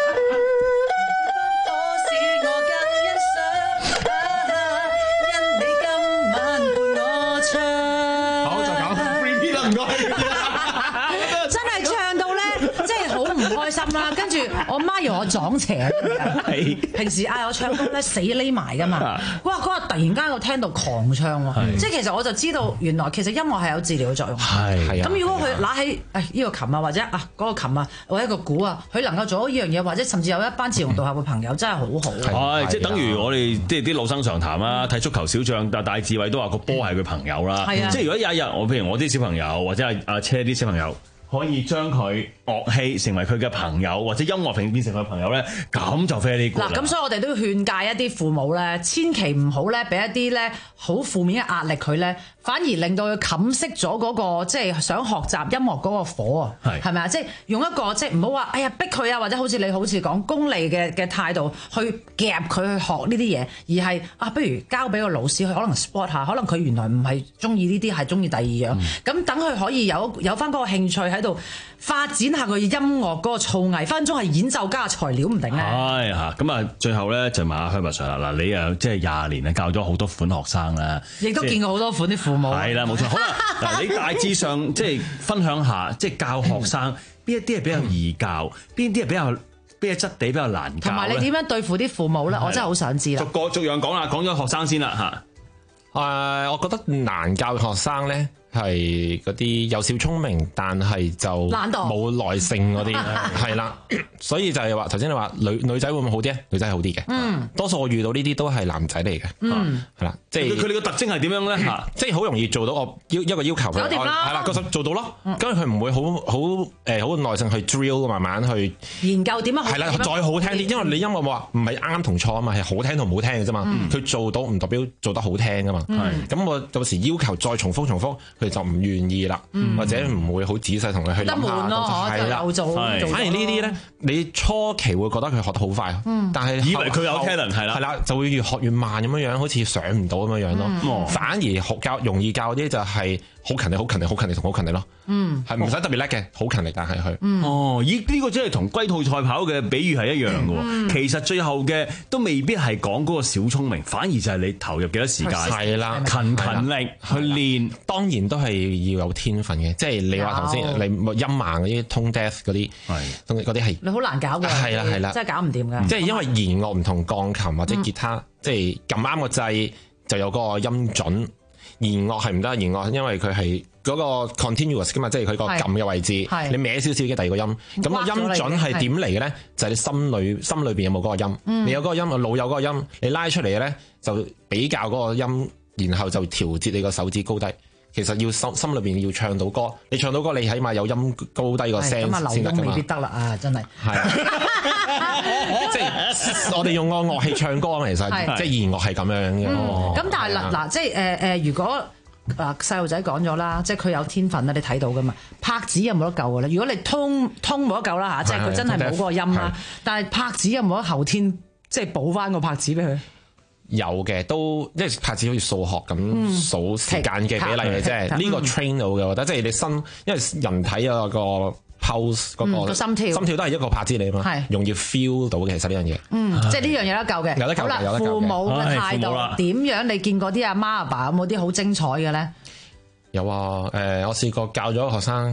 可使我更欣賞，因你今晚伴我唱。 好，再講 repeat 啦，唔該。 真係唱到咧，即係好唔開心啦。跟住我媽以為我撞邪。平時嗌我唱歌咧死匿埋噶嘛，哇！嗰日突然間我聽到狂唱喎，即係其實我就知道原來其實音樂係有治療嘅作用。係咁如果佢拿起誒呢個琴啊，或者啊嗰個琴啊，或者一個鼓啊，佢能夠做到呢樣嘢，或者甚至有一班志同道合嘅朋友，真係好好。 係即係等於我哋即係啲老生常談啦，睇足球小將，但戴志偉都話個波係佢朋友啦。即係如果有一日我譬如我啲小朋友或者係阿車啲小朋友，可以將佢樂器成為佢嘅朋友，或者音樂變成佢嘅朋友咧，咁就 very good 啦。嗱， 咁所以我哋都要勸誡一啲父母咧，千祈唔好咧俾一啲咧好負面嘅壓力佢咧，反而令到佢冚熄咗嗰個即係想學習音樂嗰個火啊，係係咪啊？即係用一個即係唔好話，哎呀逼佢啊，或者好似你好似講功利嘅嘅態度去夾佢去學呢啲嘢，而係啊，不如交俾個老師去可能 spot 下，可能佢原來唔係中意呢啲，係中意第二樣，咁等佢可以有有翻嗰個興趣喺度發展下佢音樂嗰個造詣，分分鐘係演奏家嘅材料唔定咧。 係嚇，咁啊，最後咧就問下 Herbert Sir 啦。嗱，你啊即係廿年啊教咗好多款學生啦， 亦都見過好多款啲父母。 係啦，冇錯。好啦，嗱，你大致上即係分享下，即係教學生邊一啲係比較易教，邊啲係比較邊一質地比較難教， 同埋你點樣對付啲父母咧？我真係好想知啦。 逐個逐樣講啦，講咗學生先啦嚇。 誒、呃，我覺得難教嘅學生咧係嗰啲有少聰明，但係就冇耐性嗰啲，係啦。所以就係話頭先你話女女仔會唔會好啲咧？女仔係好啲嘅，嗯，多數我遇到呢啲都係男仔嚟嘅，嗯，係啦，即係佢哋嘅特徵係點樣咧？嚇， 即係好容易做到我要一個要求， 搞掂啦， 係啦，個實做到咯。跟住佢唔會好好誒好耐性去 drill，慢慢去研究點樣好， 係啦，再好聽啲，因為你音樂冇話唔係啱同錯啊嘛，係好聽同唔好聽嘅啫嘛。佢做到唔代表做得好聽噶嘛。咁我有時要求再重複重複，佢就唔願意啦，或者唔會好仔細同佢去諗下。 得悶咯，就又做。 反而呢啲咧，你初期會覺得佢學得好快，但係以為佢有 talent 係啦， 係啦，就會越學越慢咁樣樣，好似上唔到咁樣樣咯。反而學教容易教啲就係好勤力、好勤力、好勤力同好勤力咯。嗯，係唔使特別叻嘅，好勤力但係佢。 哦，咦？呢個真係同龜兔賽跑嘅比喻係一樣嘅喎。其實最後嘅都未必係講嗰個小聰明，反而就係你投入幾多時間。係啦，勤勤力去練，當然都係要有天分嘅。即係你話頭先，你音盲嗰啲 tone deaf 嗰啲，係嗰啲係你好難搞嘅。係啦係啦，真係搞唔掂㗎。 即係因為弦樂唔同鋼琴或者吉他，即係撳啱個掣就有嗰個音準。弦樂係唔得，弦樂因為佢係嗰個 continuous 㗎嘛，即係佢個撳嘅位置，你歪少少嘅第二個音，咁個音準係點嚟嘅咧？就係你心裏心裏邊有冇嗰個音，嗯、你有嗰個音，腦有嗰個音，你拉出嚟嘅咧就比較嗰個音，然後就調節你個手指高低。其實要心心裏邊要唱到歌，你唱到歌，你起碼有音高低個聲先得㗎嘛。 咁啊，流音未必得啦啊，真係。係， 即係我哋用個樂器唱歌啊，其實即係弦樂係咁樣嘅。 咁、嗯、但係嗱嗱，即係誒誒，如果啊細路仔講咗啦，即係佢有天分啦，你睇到㗎嘛？拍子有冇得救㗎咧？如果你通通冇得救啦嚇，即係佢真係冇嗰個音啦。但係拍子有冇得後天即係補翻個拍子俾佢？ 有嘅，都即係拍子好似數學咁數時間嘅比例嘅啫。呢、嗯、個 train 到嘅，我覺得即係你心，因為人體有個 pulse 嗰、那個、嗯、心跳，心跳都係一個拍子嚟嘛，係容易 feel 到嘅。其實呢樣嘢，嗯，即係呢樣嘢得救嘅，有得救嘅，有得救嘅。父母嘅態度點樣？你見過啲阿媽阿爸有冇啲好精彩嘅咧？有啊，誒、呃，我試過教咗學生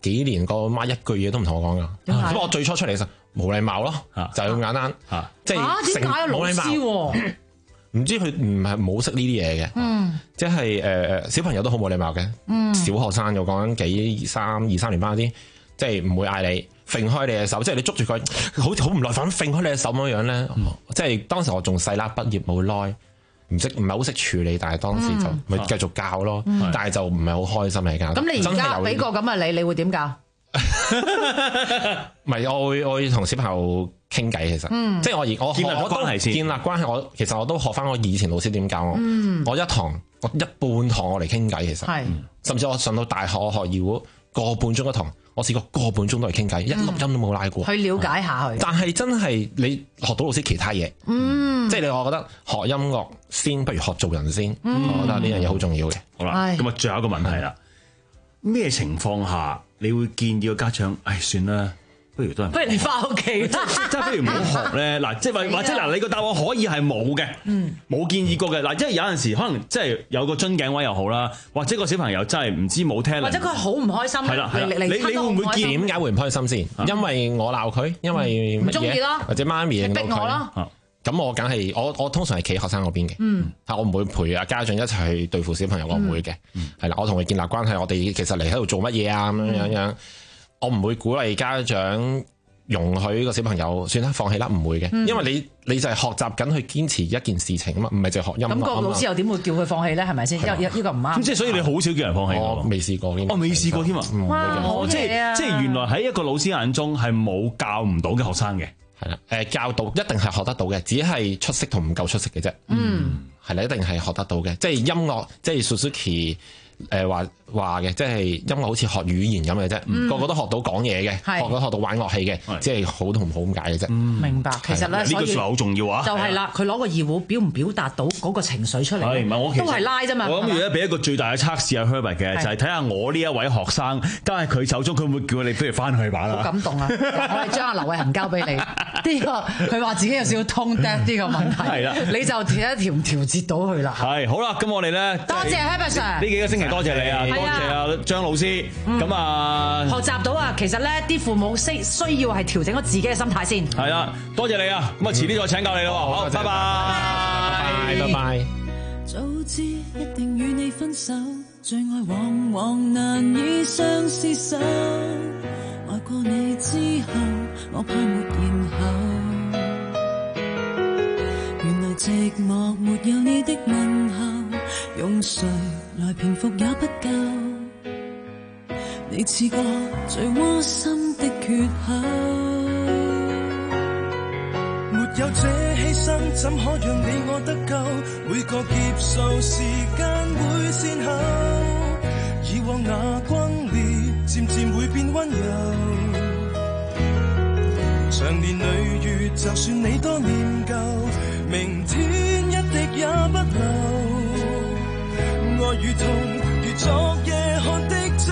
幾年個媽一句嘢都唔同我講噶。咁我最初出嚟就冇禮貌咯，就係咁簡單。即係成冇禮貌。唔知佢唔係冇識呢啲嘢嘅，嗯、即係誒誒小朋友都好冇禮貌嘅，嗯、小學生又講緊幾三二三年班嗰啲，即係唔會嗌你揈開你嘅手，即係你捉住佢，好似好唔耐煩揈開你嘅手咁樣樣咧。嗯、即係當時我仲細啦，畢業冇耐，唔識唔係好識處理，但係當時就咪繼續教咯，嗯、但係就唔係好開心嚟教。咁、嗯、 你而家俾個咁嘅你，你會點教？ 唔係，我會我會同小朋友傾偈，其實，嗯、即係我而我建立關係先，建立關係。我其實我都學翻我以前老師點教我。嗯、我一堂我一半堂我嚟傾偈，其實，是甚至我上到大學我學二胡個半鐘一堂，我試過個半鐘都嚟傾偈，嗯、一粒音都冇拉過。去了解下佢。但係真係你學到老師其他嘢，嗯、即係你我覺得學音樂先不如學做人先，嗯、我覺得呢樣嘢好重要嘅。 好啦，咁啊，最後一個問題啦，咩情況下你會建議個家長？唉，算啦。不如都係， 不如你翻屋企啦。 即係不如唔好學咧。嗱，即係或或者嗱，你個答案可以係冇嘅，冇建議過嘅。嗱，即係有陣時可能即係有個樽頸位又好啦，或者個小朋友真係唔知冇聽， 或者佢好唔開心。係啦，你你會唔會點解會唔開心先？因為我鬧佢，因為乜嘢？或者媽咪令到佢。咁我梗係我我通常係企學生嗰邊嘅，嗯，我唔會陪啊家長一齊去對付小朋友，我唔會嘅，係啦，我同佢建立關係，我哋其實嚟喺度做乜嘢啊咁樣樣樣。我唔會鼓勵家長容許個小朋友算啦放棄啦，唔會嘅，嗯、因為你你就係學習緊去堅持一件事情啊嘛，唔係就係學音樂。咁個老師又點會叫佢放棄咧？係咪先？呢呢個唔啱。咁即係所以你好少叫人放棄。 我未試過， 我未試過添啊！ 哇， 即係即係原來喺一個老師眼中係冇教唔到嘅學生嘅， 係啦，誒教到一定係學得到嘅，只係出色同唔夠出色嘅啫。嗯，係啦，一定係學得到嘅，即係音樂，即係 Suzuki。誒話話嘅，即係音樂好似學語言咁嘅啫，嗯、個個都學到講嘢嘅，是學到學到玩樂器嘅，是即係好同唔好咁解嘅啫。 嗯、明白，其實咧， 呢句説話好重要啊！ 就係啦，佢攞個二胡表唔表達到嗰個情緒出嚟，係唔係？我都係拉啫嘛。 我諗而家俾一個最大嘅測試啊 Herbert 嘅，就係睇下我呢一位學生，交喺佢手中，佢會唔會叫你不如翻去玩啦？ 好感動啊！我係將阿劉偉恒交俾你，呢、這個佢話自己有少少 tone deaf 呢個問題，係啦，你就調一調調節到佢啦。 係好啦，咁我哋咧多謝 Herbert Sir，呢幾個星期多謝你啊！多謝啊張老師，咁啊學習到啊，其實咧啲父母需需要係調整咗自己嘅心態先。 係啊，多謝你啊，咁啊遲啲再請教你咯。好，拜拜，拜拜，拜拜。 早知一定與你分手，最愛往往難以相廝守。愛過你之後，我怕沒然後。原來寂寞沒有你的問候，用誰來平復也不夠，你似個最窩心的缺口。 沒有這犧牲，怎可讓你我得救？每個劫數時間會先後，以往那轟烈漸漸會變溫柔。長年累月，就算你多念舊，明天一滴也不留。愛與痛，如昨夜喝的酒，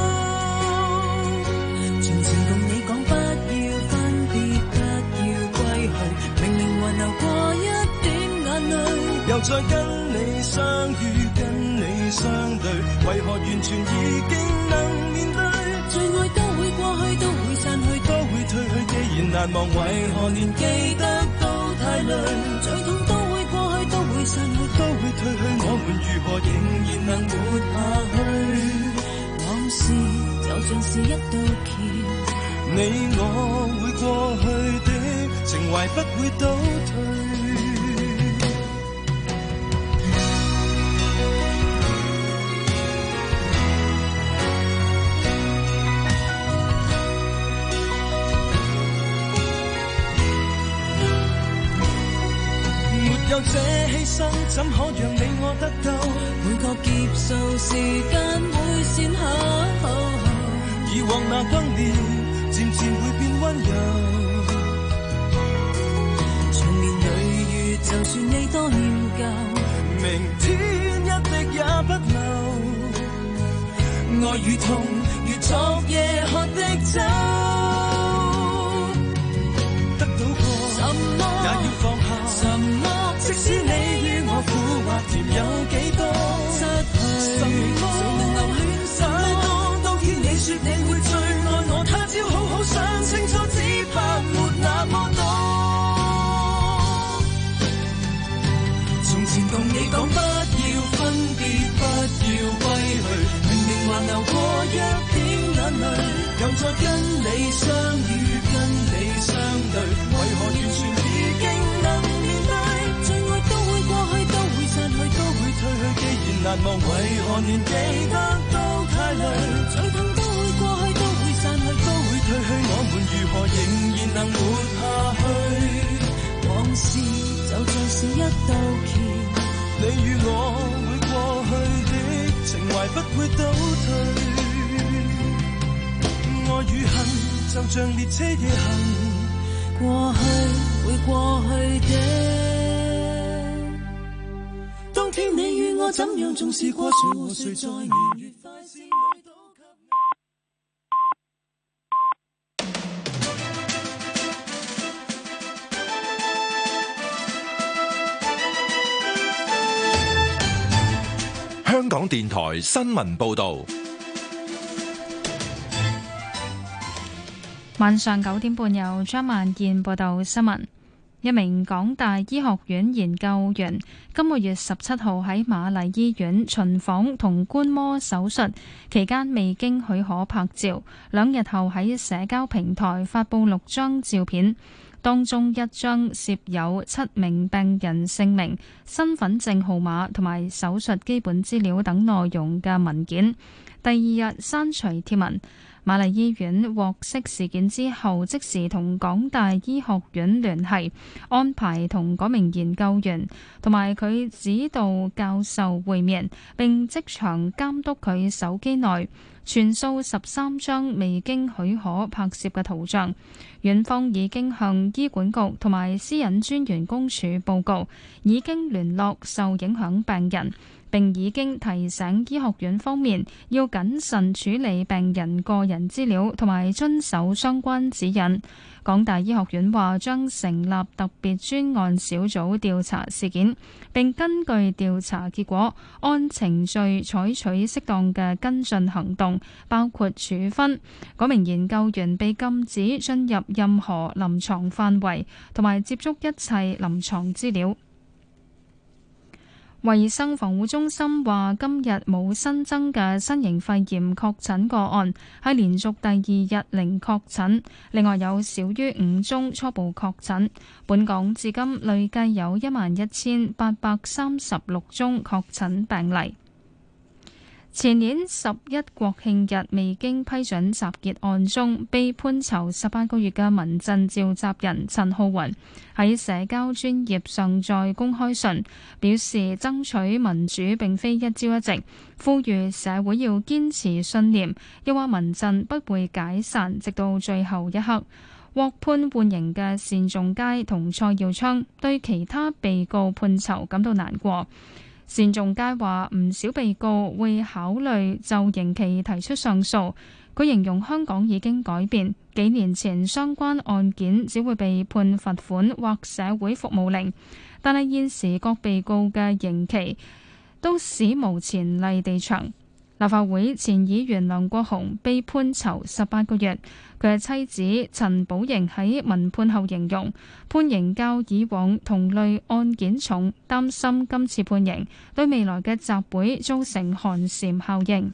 全程共你講不要分別，不要歸去，明明還流過一點眼淚，又再跟你相遇，跟你相對，為何完全已經能面對？最愛都會過去，都會散去，都會退去，既然難忘，為何連記得都太累？最痛都會過去，都會散去，都會退去，我們如何仍然能活下去？往事就像是一道橋，你我會過去的情懷不會倒退。有這犧牲，怎可讓你我得救？每個劫數時間會先後，以往那轟烈漸漸會變溫柔。長年累月，就算你多念舊，明天一滴也不留。愛與痛，如昨夜喝的酒，得到過什麼也要放下，什麼即使你與我苦或甜有幾多，失去什麼誰能留戀什麼？當天你說你會追又再跟你相遇，跟你相對，為何完全已經能面對？最愛都會過去，都會散去，都會退去，既然難忘，為何連記得都太累？最痛都會過去，都會散去，都會退去，我們如何仍然能活下去？往事就像是一道橋，你與我會過去的情懷不會倒退。愛與恨就像列車夜行，過去會過去的。當天你與我怎樣重視過，誰和誰在年月快線裏倒給香港電台新聞報導。 晚上九點半，由張萬燕報道新聞。一名港大醫學院研究員今個月十七號喺瑪麗醫院巡訪同觀摩手術期間未經許可拍照，兩日後喺社交平台發布六張照片，當中一張攝有七名病人姓名、身份證號碼同埋手術基本資料等內容嘅文件，第二日刪除貼文。瑪麗醫院獲悉事件之後，即時同港大醫學院聯繫，安排同嗰名研究員同埋佢指導教授會面，並即場監督佢手機內全數十三張未經許可拍攝嘅圖像。院方已經向醫管局同埋私隱專員公署報告，已經聯絡受影響病人，並已經提醒醫學院方面要謹慎處理病人個人資料同埋遵守相關指引。港大醫學院話將成立特別專案小組調查事件，並根據調查結果按程序採取適當嘅跟進行動，包括處分。嗰名研究員被禁止進入任何臨床範圍，同埋接觸一切臨床資料。衛生防護中心話，今日冇新增嘅新型肺炎確診個案，係連續第二日零確診。另外有少於五宗初步確診。本港至今累計有一萬一千八百三十六宗確診病例。前年十一國慶日未經批准集結案中，被判囚十八個月嘅民陣召集人陳浩雲喺社交專頁上載公開信，表示爭取民主並非一朝一夕，呼籲社會要堅持信念，又話民陣不會解散，直到最後一刻。獲判緩刑嘅單仲偕同蔡耀昌對其他被告判囚感到難過。單仲偕話唔少被告會考慮就刑期提出上訴。佢形容香港已經改變，幾年前相關案件只會被判罰款或社會服務令，但係現時各被告嘅刑期都史無前例地長。立法會前議員梁國雄被判囚十八個月，佢嘅妻子陳寶瑩喺聞判後形容判刑較以往同類案件重，擔心今次判刑對未來嘅集會造成寒蟬效應。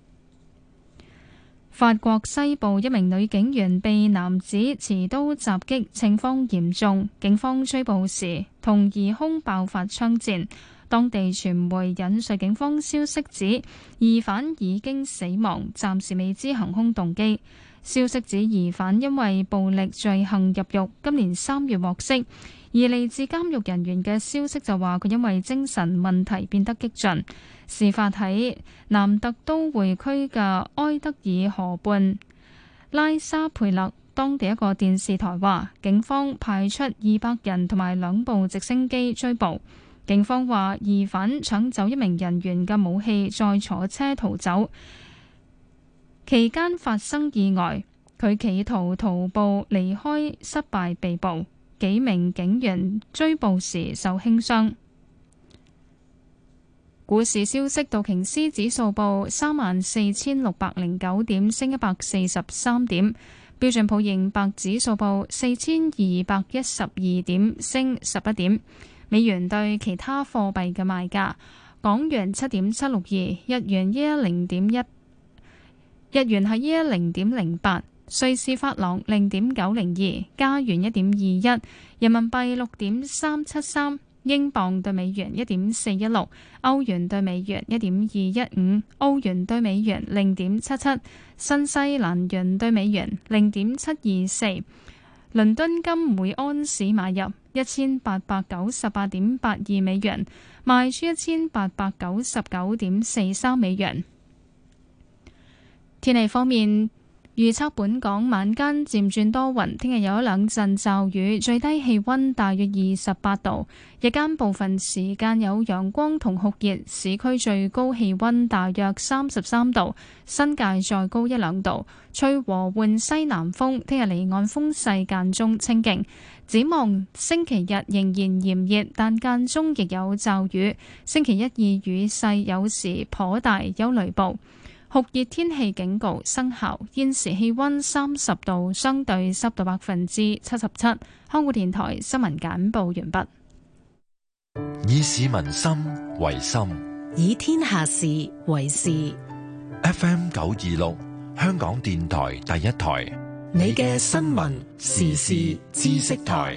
法國西部一名女警員被男子持刀襲擊，情況嚴重，警方追捕時同疑兇爆發槍戰。當地傳媒引述警方消息指，疑犯已經死亡，暫時未知行兇動機。消息指疑犯因為暴力罪行入獄，今年三月獲釋。而嚟自監獄人員嘅消息就話，佢因為精神問題變得激進。事發喺南特都會區嘅埃德爾河畔拉沙佩勒。當地一個電視台話，警方派出二百人同埋兩部直升機追捕。警方話，疑犯搶走一名人員嘅武器，再坐車逃走，期間發生意外，佢企圖徒步離開，失敗被捕。幾名警員追捕時受輕傷。股市消息，道瓊斯指數報三萬四千六百零九點，升一百四十三點；標準普爾五百指數報四千二百一十二點，升十一點。美元對其他貨幣嘅賣價：港元七點七六二，日元一一零點一， 日元係一零點零八，瑞士法郎零點九零二，加元一點二一，人民幣六點三七三。英鎊對美元一點四一六，歐元對美元一點二一五，澳元對美元零點七七，新西蘭元對美元零點七二四。倫敦金每安士買入一千八百九十八點八二美元，賣出一千八百九十九點四三美元。天氣方面，預測本港晚間漸轉多雲，聽日有一兩陣驟雨，最低氣溫大約二十八度，日間部分時間有陽光同酷熱，市區最高氣溫大約三十三度，新界再高一兩度，吹和緩西南風，聽日離岸風勢間中清勁。展望星期日仍然炎熱，但間中亦有驟雨，星期一二雨勢有時頗大，有雷暴。酷熱天氣警告生效，現時氣溫三十度，相對濕度百分之七十七。香港電台新聞簡報完畢。 以市民心為心， 以天下事為事。 F M 九二六，香港電台第一台， 你嘅新聞時事知識台。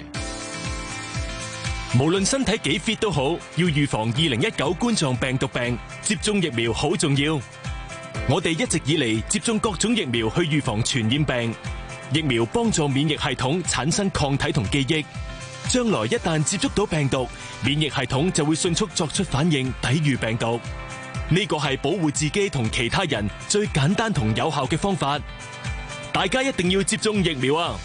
無論身體幾 fit 都好，要預防二零一九冠狀病毒病，接種疫苗好重要。我哋一直以嚟接種各種疫苗去預防傳染病，疫苗幫助免疫系統產生抗體同記憶，將來一旦接觸到病毒，免疫系統就會迅速作出反應，抵禦病毒。呢個係保護自己同其他人最簡單同有效嘅方法，大家一定要接種疫苗啊！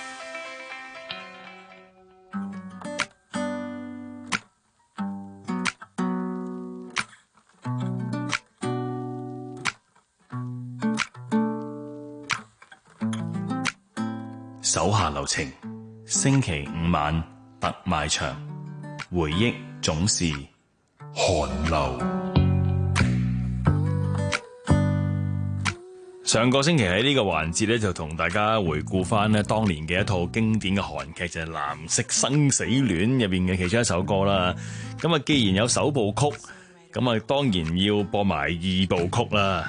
手下留情，星期五晚特賣場，回憶總是寒流。上個星期喺呢個環節咧，就同大家回顧翻咧當年嘅一套經典嘅韓劇，就係《藍色生死戀》入邊嘅其中一首歌啦。咁啊，既然有首部曲，咁啊，當然要播埋二部曲啦。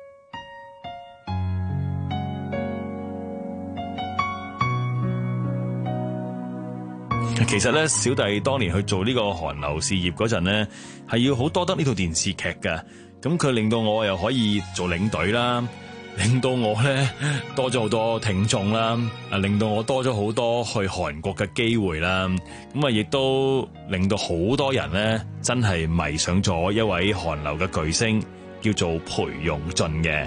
其實咧，小弟當年去做呢個韓流事業嗰陣呢，係要好多得呢套電視劇㗎。咁佢令到我又可以做領隊啦，令到我咧多咗好多聽眾啦，啊，令到我多咗好多去韓國嘅機會啦。咁啊，亦都令到好多人咧真係迷上咗一位韓流嘅巨星，叫做裴勇俊嘅。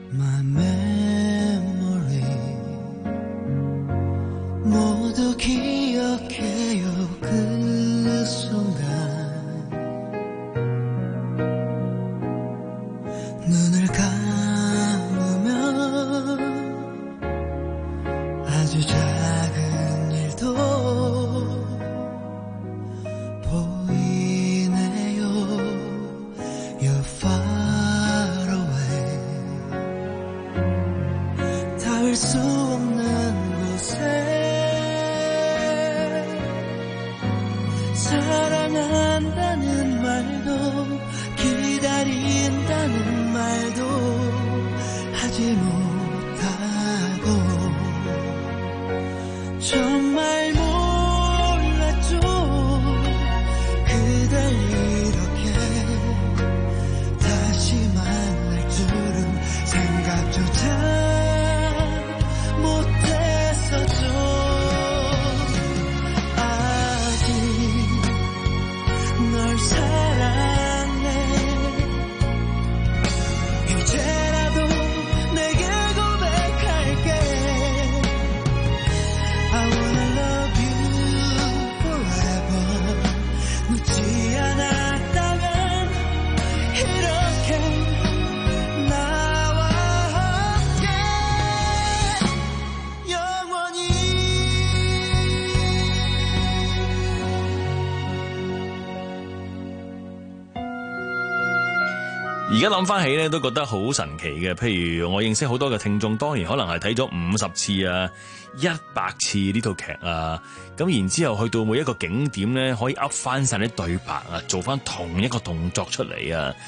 而家諗翻起咧，都覺得好神奇嘅。譬如我認識好多嘅聽眾，當年可能係睇咗五十次啊、一百次呢套劇啊，咁然之後去到每一個景點咧，可以噏翻晒啲對白啊，做翻同一個動作出嚟啊。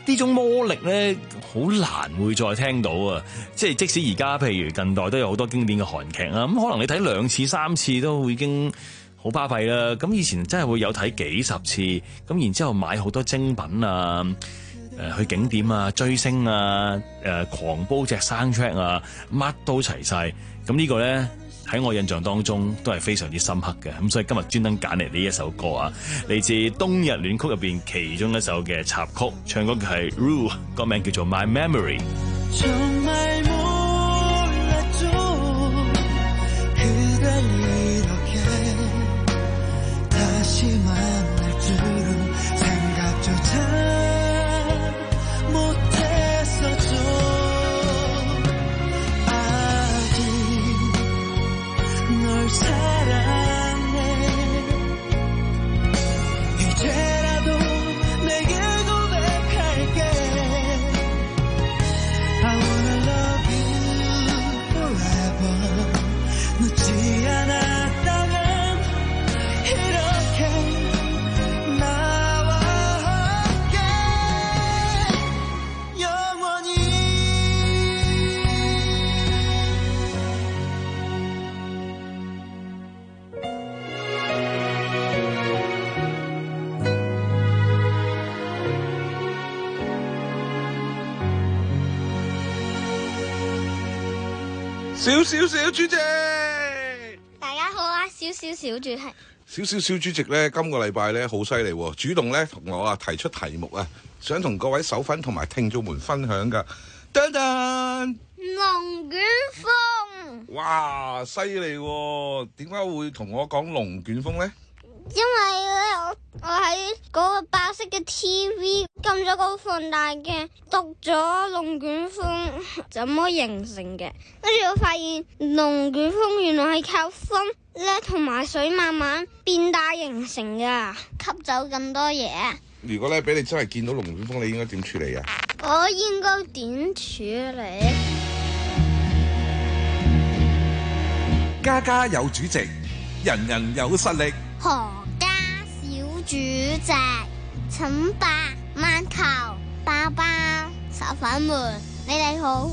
呢種魔力咧，好難會再聽到啊！即係即使而家譬如近代都有好多經典嘅韓劇啊，咁可能你睇兩次三次都已經好巴閉啦。咁以前真係會有睇幾十次，咁然之後買好多精品啊，誒、呃、去景點啊、追星啊、誒、呃、狂煲隻 soundtrack 啊，乜都齊晒。咁呢個咧，喺我印象當中都係非常之深刻嘅，咁所以今日專登揀嚟呢一首歌啊，嚟自《冬日戀曲》入邊其中一首嘅插曲，唱歌嘅係 Rue， 歌名叫做 My Memory。 小小小主席， 大家好啊！小小小主席， 小小小主席咧，今個禮拜咧好犀利喎，主動咧同我啊提出題目啊，想同各位手粉同埋聽眾們分享噶。噔噔， 龍捲風， 哇，犀利喎！點解會同我講龍捲風咧？ 因為咧，我我喺嗰個白色嘅 T V 撳咗個放大鏡，讀咗龍捲風怎麼形成嘅，跟住我發現龍捲風原來係靠風咧同埋水慢慢變大形成噶，吸走咁多嘢。 如果咧俾你真係見到龍捲風，你應該點處理啊？ 我應該點處理？ 家家有主席，人人有實力。 何家小主席，請把萬球爸爸手粉們，你哋好。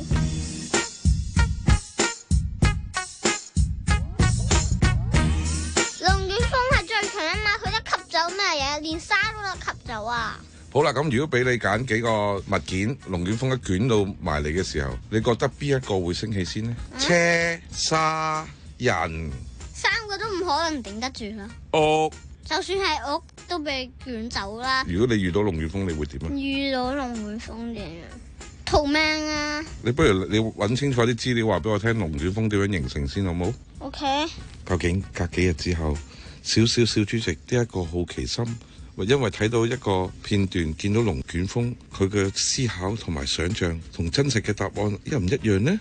龍捲風係最強啊嘛，佢得吸走咩嘢？連沙都得吸走啊！ 好啦，咁如果俾你揀幾個物件，龍捲風一捲到埋嚟嘅時候，你覺得邊一個會升起先呢？嗯、車、沙、人。 三個都唔可能頂得住啦。 屋， 就算係屋都被捲走啦。 如果你遇到龍捲風，你會點啊？ 遇到龍捲風點樣？逃命啊！ 你不如你揾清楚啲資料，話俾我聽，龍捲風點樣形成先好冇 ？OK。 究竟隔幾日之後，小小小主席呢一個好奇心，或因為睇到一個片段，見到龍捲風，佢嘅思考同埋想像同真實嘅答案一唔一樣呢？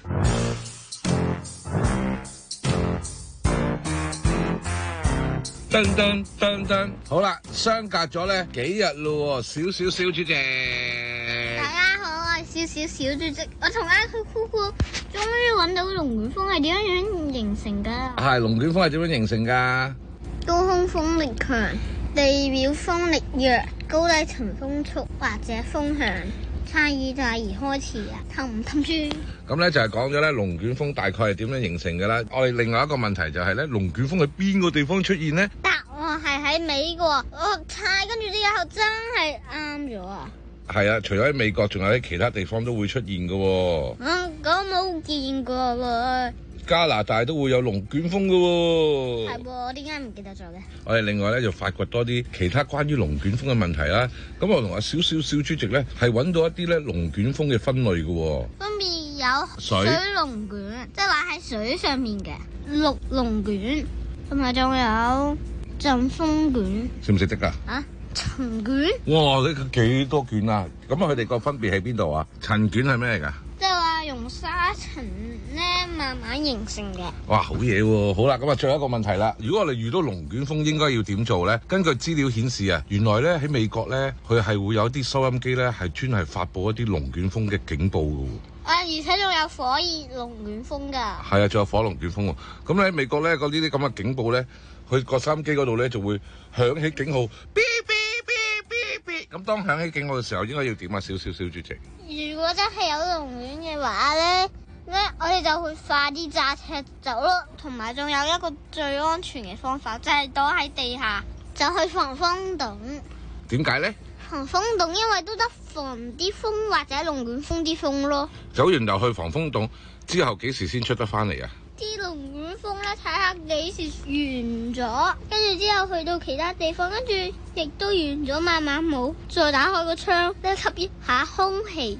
噔噔噔噔，好啦，相隔咗咧幾日咯，小小小主席。 大家好，我係小小小主席，我同阿酷酷酷終於揾到龍捲風係點樣樣形成噶。 係龍捲風係點樣形成噶？ 高空風力強，地表風力弱，高低層風速或者風向差異大而開始啊，氹唔氹住？ 咁咧就係講咗咧龍捲風大概係點樣形成嘅啦。我哋另外一個問題就係咧，龍捲風喺邊個地方出現呢？ 答案係喺美國，我猜跟住之後真係啱咗啊！ 係啊，除咗喺美國，仲有喺其他地方都會出現嘅喎。 嗯，咁冇見過喎。 加拿大都會有龍捲風嘅喎。 係喎，點解唔記得咗嘅？ 我哋另外咧就發掘多啲其他關於龍捲風嘅問題啦。咁我同阿小小小主席咧係揾到一啲咧龍捲風嘅分類嘅喎。 分別有水龍捲，即係話喺水上面嘅陸龍捲，同埋仲有陣風捲。 識唔識得㗎？ 啊，塵捲。 哇！你幾多卷啊？咁啊，佢哋個分別喺邊度啊？塵捲係咩嚟㗎？ 即係話用沙塵咧慢慢形成嘅。 哇，好嘢喎！好啦，咁啊，最後一個問題啦。如果我哋遇到龍捲風，應該要點做咧？根據資料顯示啊，原來咧喺美國咧，佢係會有啲收音機咧，係專係發佈一啲龍捲風嘅警報嘅。 啊，而且仲有火熱龍捲風㗎。係啊，仲有火龍捲風喎。咁咧喺美國咧，嗰啲啲咁嘅警報咧，佢個收音機嗰度咧就會響起警號，嗶嗶嗶嗶嗶。 咁當響起警號嘅時候，應該要點啊？小小小主席。 如果真係有龍捲嘅話咧，咧我哋就會快啲揸車走咯。同埋仲有一個最安全嘅方法，就係躲喺地下，就去防風洞。 點解咧？ 防風洞因為都得防啲風或者龍捲風啲風咯。 走完又去防風洞，之後幾時先出得翻嚟啊？ 啲龍捲風咧，睇下幾時完咗，跟住之後去到其他地方，跟住亦都完咗，慢慢冇，再打開個窗咧吸一下空氣。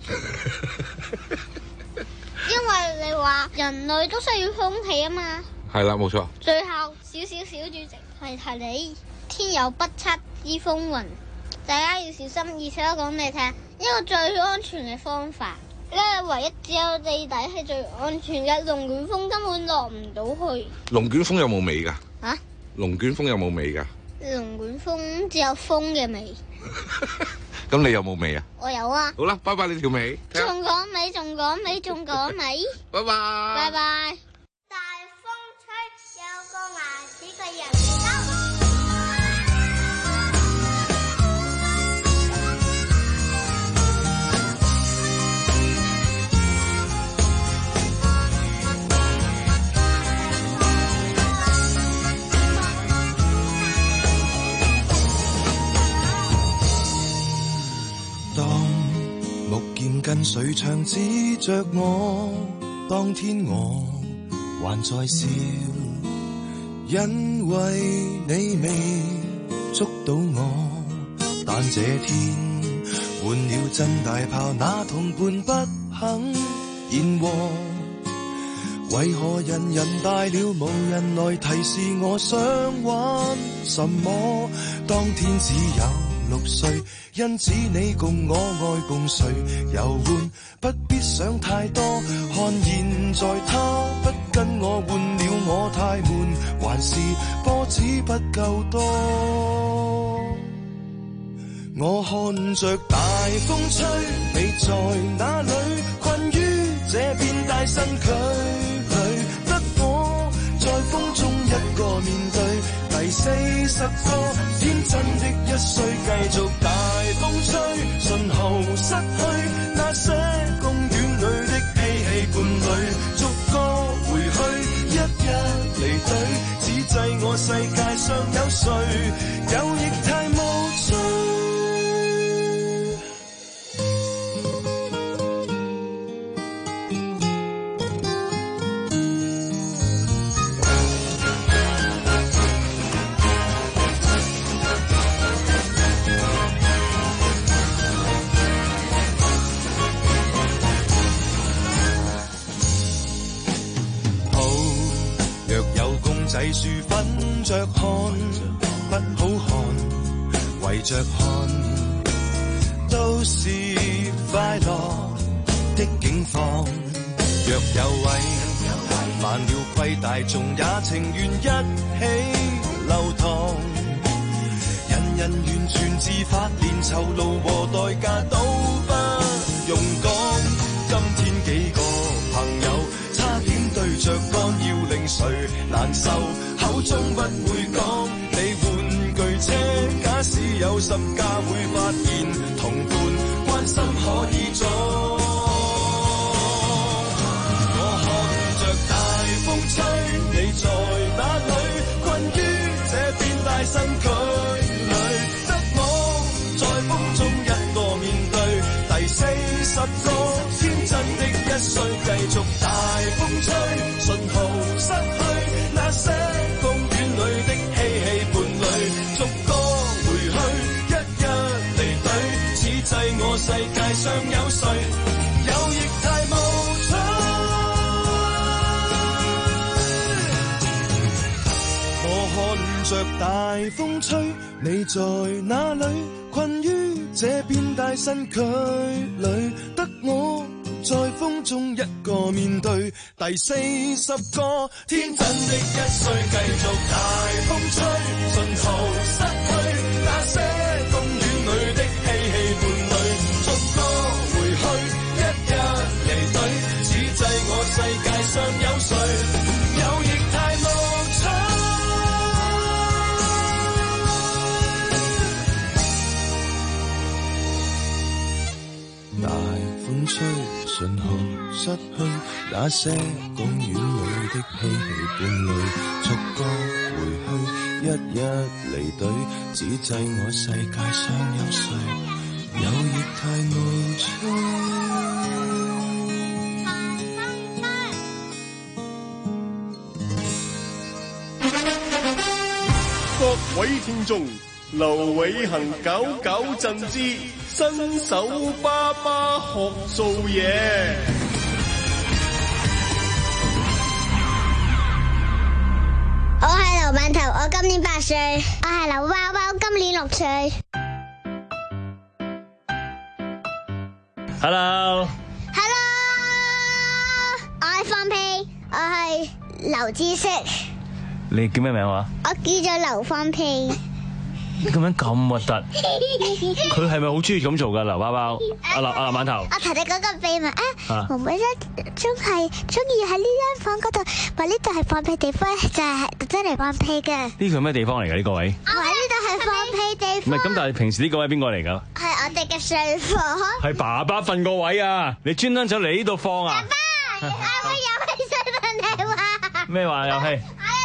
因為你話人類都需要空氣啊嘛。 係啦，冇錯。 最後少少小主席提提你，天有不測之風雲，大家要小心。而且我講你聽，一個最安全嘅方法。咧，唯一只有地底係最安全嘅，龍捲風根本落唔到去。 龍捲風有冇尾㗎？ 啊？ 龍捲風有冇尾㗎？ 龍捲風只有風嘅尾。 咁你有冇尾啊？ 我有啊。 好啦，拜拜你條尾。 仲講尾，仲講尾，仲講尾。 拜拜。 拜拜。大風吹，有個牙齒嘅人嚟兜。 跟水牆指着我，當天我還在笑，因為你未捉到我。但這天換了真大炮，那同伴不肯言和。為何人人大了無人來提示我想玩什麼？當天只有六歲，因此你共我愛共誰遊玩，不必想太多。看現在他不跟我換了，我太悶，還是波子不夠多。我看着大風吹，你在哪裏？困於這片大身軀裏，得我在風中一個面對。第四十個天真的一歲，繼續大風吹，順後失去那些公園裏的嬉戲伴侶，逐個回去，一一離隊，只制我世界上有誰，有亦太無趣。仔樹粉着看，不好看，圍着看，都是快樂的境況。若有位犯了規，大眾也情願一起流淌。人人完全自發，連酬勞和代價都不用講。今天幾個朋友差點對着幹，要令誰難受，口中不會講。你玩具車，假使有十架會發現同伴關心可以裝。我看着大風吹，你在哪裏？困於這片大身軀裏，得我在風中一個面對。第四十個天真的一歲，繼續大風吹，順號失去那些公園裏的嬉戲伴侶，逐個回去，一一離隊，此際我世界上有誰，有亦太無趣。我看着大風吹，你在哪裏？困於這片大身軀裏，得我在風中一個面對。第四十個天真的一歲，繼續大風吹，順號失去那些公園裏的嬉戲伴侶，逐個回去，一一離隊，此際我世界上有誰，有亦太無趣。 失去那些公園裏的嬉戲伴侶，逐個回去，一一離隊，只制我世界上有誰，有亦太無趣。 各位聽眾，劉偉恒九九贈之新手爸爸學做嘢。 我係劉饅頭，我今年八歲。我係劉包包，今年六歲。 Hello，Hello， 我係放屁，我係劉知識。 你叫咩名話？ 我叫咗劉放屁。 咁樣咁核突，佢係咪好中意咁做噶？劉包包，阿劉阿饅頭。 我同你講個秘密啊，妹妹咧真係中意喺呢間房嗰度，話呢度係放屁地方，就係真嚟放屁嘅。呢個係咩地方嚟㗎？呢個位？ 我話呢度係放屁地方。 唔係咁，但係平時呢個位邊個嚟㗎？ 係我哋嘅睡房。 係爸爸瞓個位啊！你專登走嚟呢度放啊？ 爸爸，我會遊戲水問你話。 咩話遊戲？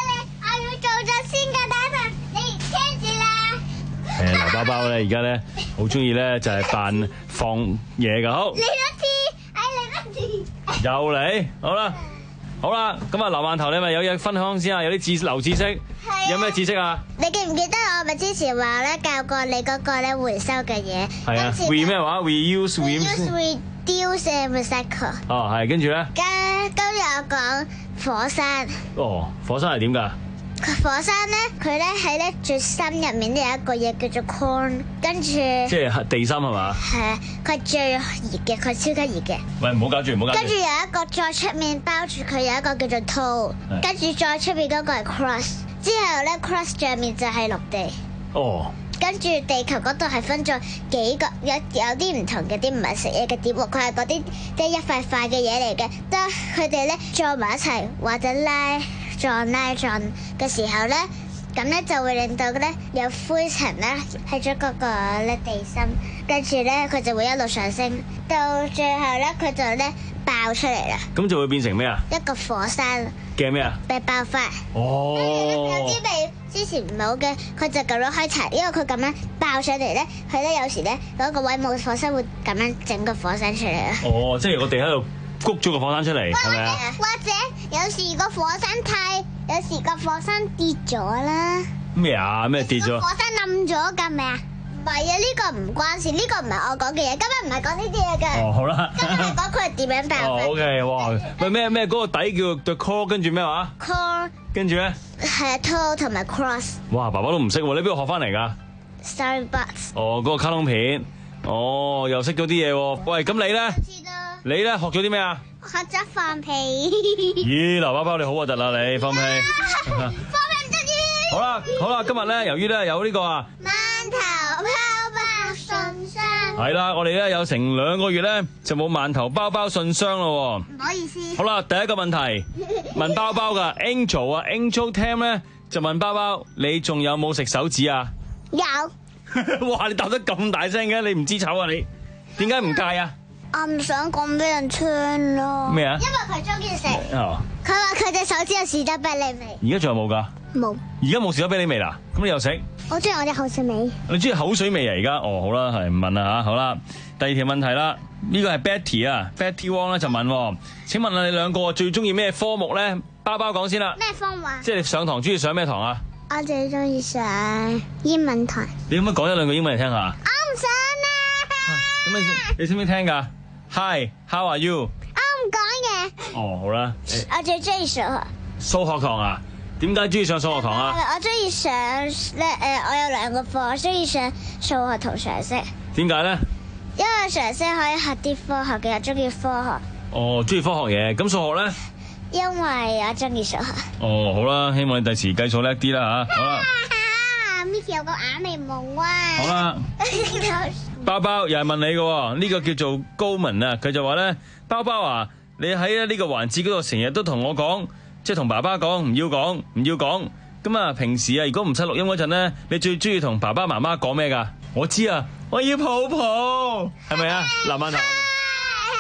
誒，劉包包咧，而家咧好中意咧，就係扮放嘢噶。好， 嚟多次，哎嚟多次， 又嚟，好啦，好啦，咁啊，劉饅頭你咪有嘢分享先啊，有啲知流知識，有咩知識啊？ 你記唔記得我咪之前話咧教過你嗰個咧回收嘅嘢？ 係啊 ，re 咩話 ？reuse reuse reduce and recycle。 哦，係，跟住咧？ 跟今日我講火山。 哦，火山係點㗎？ 火山咧，佢咧喺咧最深入面咧有一個嘢叫做 core， 跟住即係地心係嘛？ 係啊，佢最熱嘅，佢超級熱嘅。 喂，唔好搞住，唔好搞住。 跟住有一個再出面包住佢有一個叫做 toe， 跟住再出面嗰個係 crust， 之後咧 crust 上面就係陸地。哦。跟住地球嗰度係分咗幾個，有有啲唔同嘅啲唔係食嘢嘅點喎，佢係嗰啲即係一塊塊嘅嘢嚟嘅，得佢哋咧撞埋一齊或者拉撞拉撞嘅時候咧，咁咧就會令到咧有灰塵咧喺咗嗰個咧地心，跟住咧佢就會一路上升，到最後咧佢就咧爆出嚟啦。咁就會變成咩啊？ 一個火山嘅咩啊？ 被爆發。 哦。 有啲被之前唔好嘅，佢就咁樣開柴，因為佢咁樣爆上嚟咧，佢咧有時咧嗰個位冇火山會咁樣整個火山出嚟啊。哦， 即係個地喺度谷咗個火山出嚟，係咪啊？ 或者有時個火山太，有時個火山跌咗啦。 咩啊？咩跌咗？ 火山冧咗㗎，咪啊？唔係啊，呢個唔關事，呢個唔係我講嘅嘢，今日唔係講呢啲嘢嘅。 哦，好啦。 今日係講佢係點樣爆發。 哦 ，OK， 哇！喂，咩咩嗰個底叫 the core， 跟住咩話 ？core。 跟住咧？ 係 toe 同埋 cross。 哇！爸爸都唔識喎，你邊度學翻嚟㗎 ？Storybots。 哦，嗰個卡通片。哦，又識咗啲嘢喎。喂，咁你咧？你咧學咗啲咩啊？ 學咗放屁。 咦，劉包包你好核突啊！你放屁。 放屁唔得意。 好啦，好啦，今日咧，由於咧有呢個啊。 饅頭包包信箱。 係啦，我哋咧有成兩個月咧就冇饅頭包包信箱咯。 唔好意思。 好啦，第一個問題問包包噶 Angel 啊 ，Angel Tam 咧就問包包，你仲有冇食手指啊？ 有。 哇！你答得咁大聲嘅，你唔知醜啊你？點解唔戒啊？ 我唔想講俾人聽咯。 咩啊？ 因為佢中意食。 哦。 佢話佢隻手指有士多啤梨味。 而家仲有冇噶？ 冇。 而家冇士多啤梨味啦？咁你又食？ 我中意我隻口水味。 你中意口水味啊？而家哦，好啦，係唔問啦吓，好啦。第二條問題啦，呢個係 Betty 啊 ，Betty Wong 咧就問，請問啊，你兩個最中意咩科目咧？包包講先啦。 咩科目啊？ 即係你上堂中意上咩堂啊？ 我最中意上英文堂。 你可唔可以講一兩句英文嚟聽下？ 我唔想啊。 咁你你識唔識聽噶 ？Hi，how are you？ 我唔講嘢。 哦，好啦。 我最中意數學。 數學堂啊？點解中意上數學堂啊？ 我中意上咧誒，我有兩個課，我中意上數學同常識。 點解咧？ 因為常識可以學啲科學嘅，我中意科學。 哦，中意科學嘢，咁數學咧？ 因為我中意數學。 哦，好啦，希望你第時計數叻啲啦吓，好啦。 Miss 有個眼眉毛啊！ 好啦。包包又係問你嘅，呢、這個叫做高文啊，佢就話咧，包包啊，你喺呢個環節嗰度成日都同我講，即係同爸爸講唔要講，唔要講。咁啊，平時啊，如果唔使錄音嗰陣咧，你最中意同爸爸媽媽講咩噶？我知啊，我要抱抱，係咪啊？林饅頭。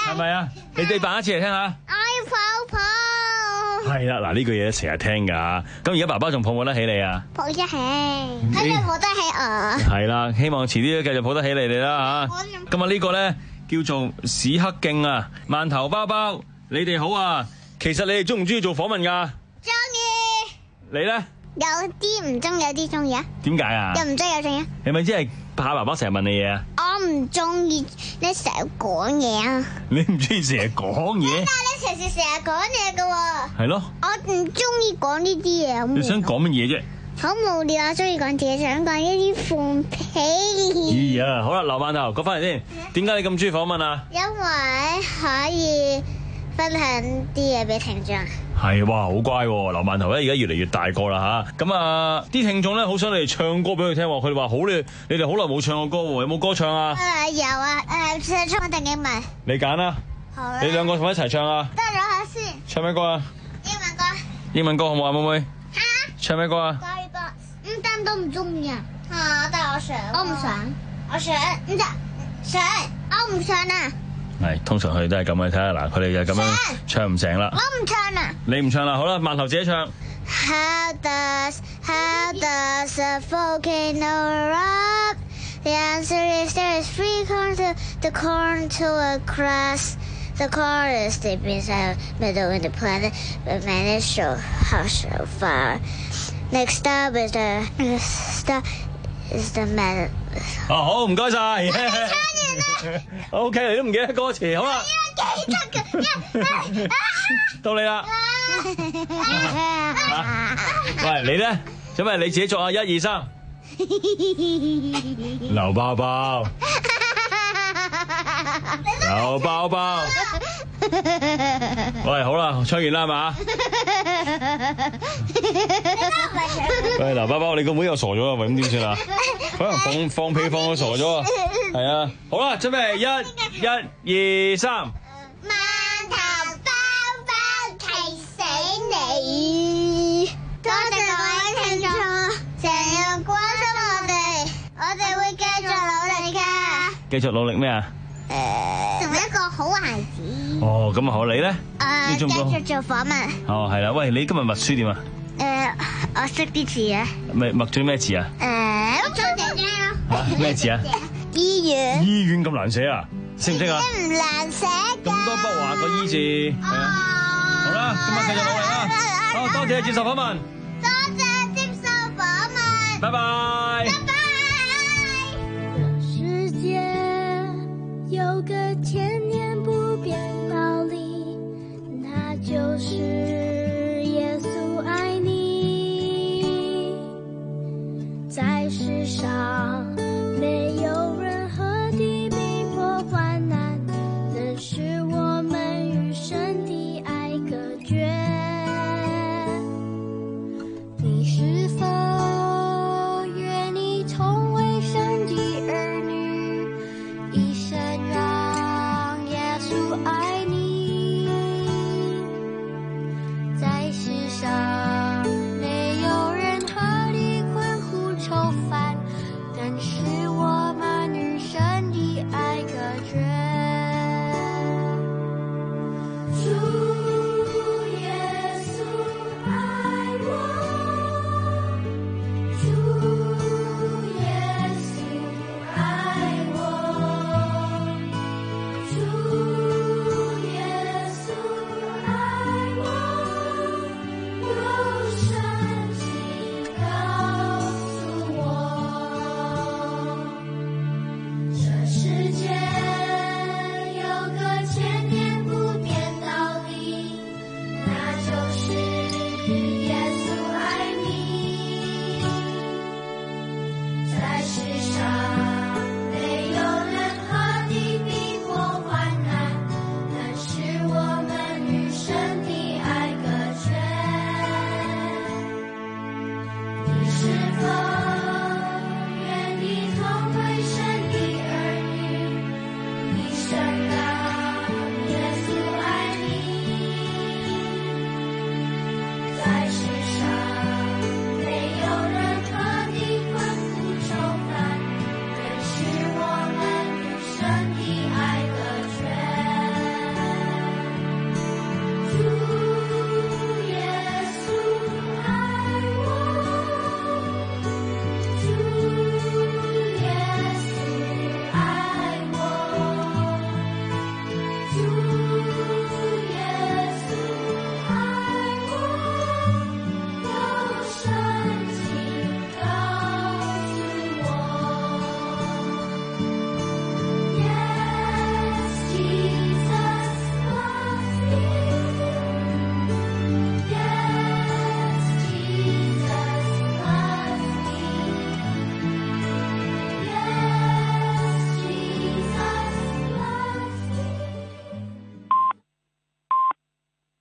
係咪啊？你哋扮一次嚟聽下。 我要抱抱。 係啦，嗱呢句嘢成日聽㗎。咁而家爸爸仲抱唔抱得起你啊？ 抱得起，佢要抱得起我。 係啦，希望遲啲都繼續抱得起你哋啦嚇。今日呢個咧叫做史克勁啊，饅頭包包，你哋好啊。其實你哋中唔中意做訪問㗎？ 中意。 你咧？ 有啲唔中意，有啲中意啊。 點解啊？ 又唔中意，又中意啊。 係咪即係怕爸爸成日問你嘢啊？ 我唔中意你成日講嘢啊！ 你唔中意成日講嘢？ 但係你成時成日講嘢噶喎。 係咯。 我唔中意講呢啲嘢。 你想講乜嘢啫？ 好無聊啊！中意講自己想講一啲放屁。 咦呀！好啦，劉饅頭講翻嚟先。點解你咁中意訪問啊？ 因為可以分享啲嘢俾聽眾。 係哇，好乖喎！劉饅頭咧，而家越嚟越大個啦吓。咁啊，啲聽眾咧好想你哋唱歌俾佢聽，佢哋話好你你哋好耐冇唱過歌喎，有冇歌唱啊？ 誒有啊，誒唱定英文。 你揀啦。好啦。你兩個同我一齊唱啊？ 得咗下先。 唱咩歌啊？ 英文歌。 英文歌好唔好啊，妹妹？ 嚇？ 唱咩歌啊？ 歌歌。唔得都唔中意啊！嚇，但係我想。我唔想。我想。唔得。想。我唔想啊！ 係，通常佢哋都係咁嘅，睇下嗱，佢哋就咁樣唱唔成啦。 我唔唱啦。 你唔唱啦，好啦，饅頭自己唱。 How does how does a volcano erupt? The answer is there is three corners to the corn to a crust. The core is deep inside the middle in the planet, but man is so hot so far. Next up is the star is the man. 哦，好，唔該晒。O K， 你都唔記得歌詞，好啦。到你啦。喂，你咧？準備你自己作啊！一二三。劉包包。劉包包。喂，好啦，唱完啦係嘛？喂，劉包包，你個妹又傻咗啊？喂，咁點算啊？可能放放屁放到傻咗啊！係啊，好啦，準備一、一、二、三。 饅頭包包氣死你！多謝各位聽眾，成日關心我哋，我哋會繼續努力㗎。 繼續努力咩啊？ 誒，成為一個好孩子。 哦，咁啊好，你咧？ 誒，繼續做訪問。 哦，係啦，喂，你今日默書點啊？ 誒，我識啲詞啊。 咪默咗咩詞啊？ 誒，我做姐姐咯。 嚇，咩詞啊？ 醫院。 醫院咁難寫啊？識唔識啊？ 唔難寫㗎。 咁多筆畫個醫字，係啊。好啦，今日繼續努力啦。好，多謝接受訪問。 多謝接受訪問。 拜拜。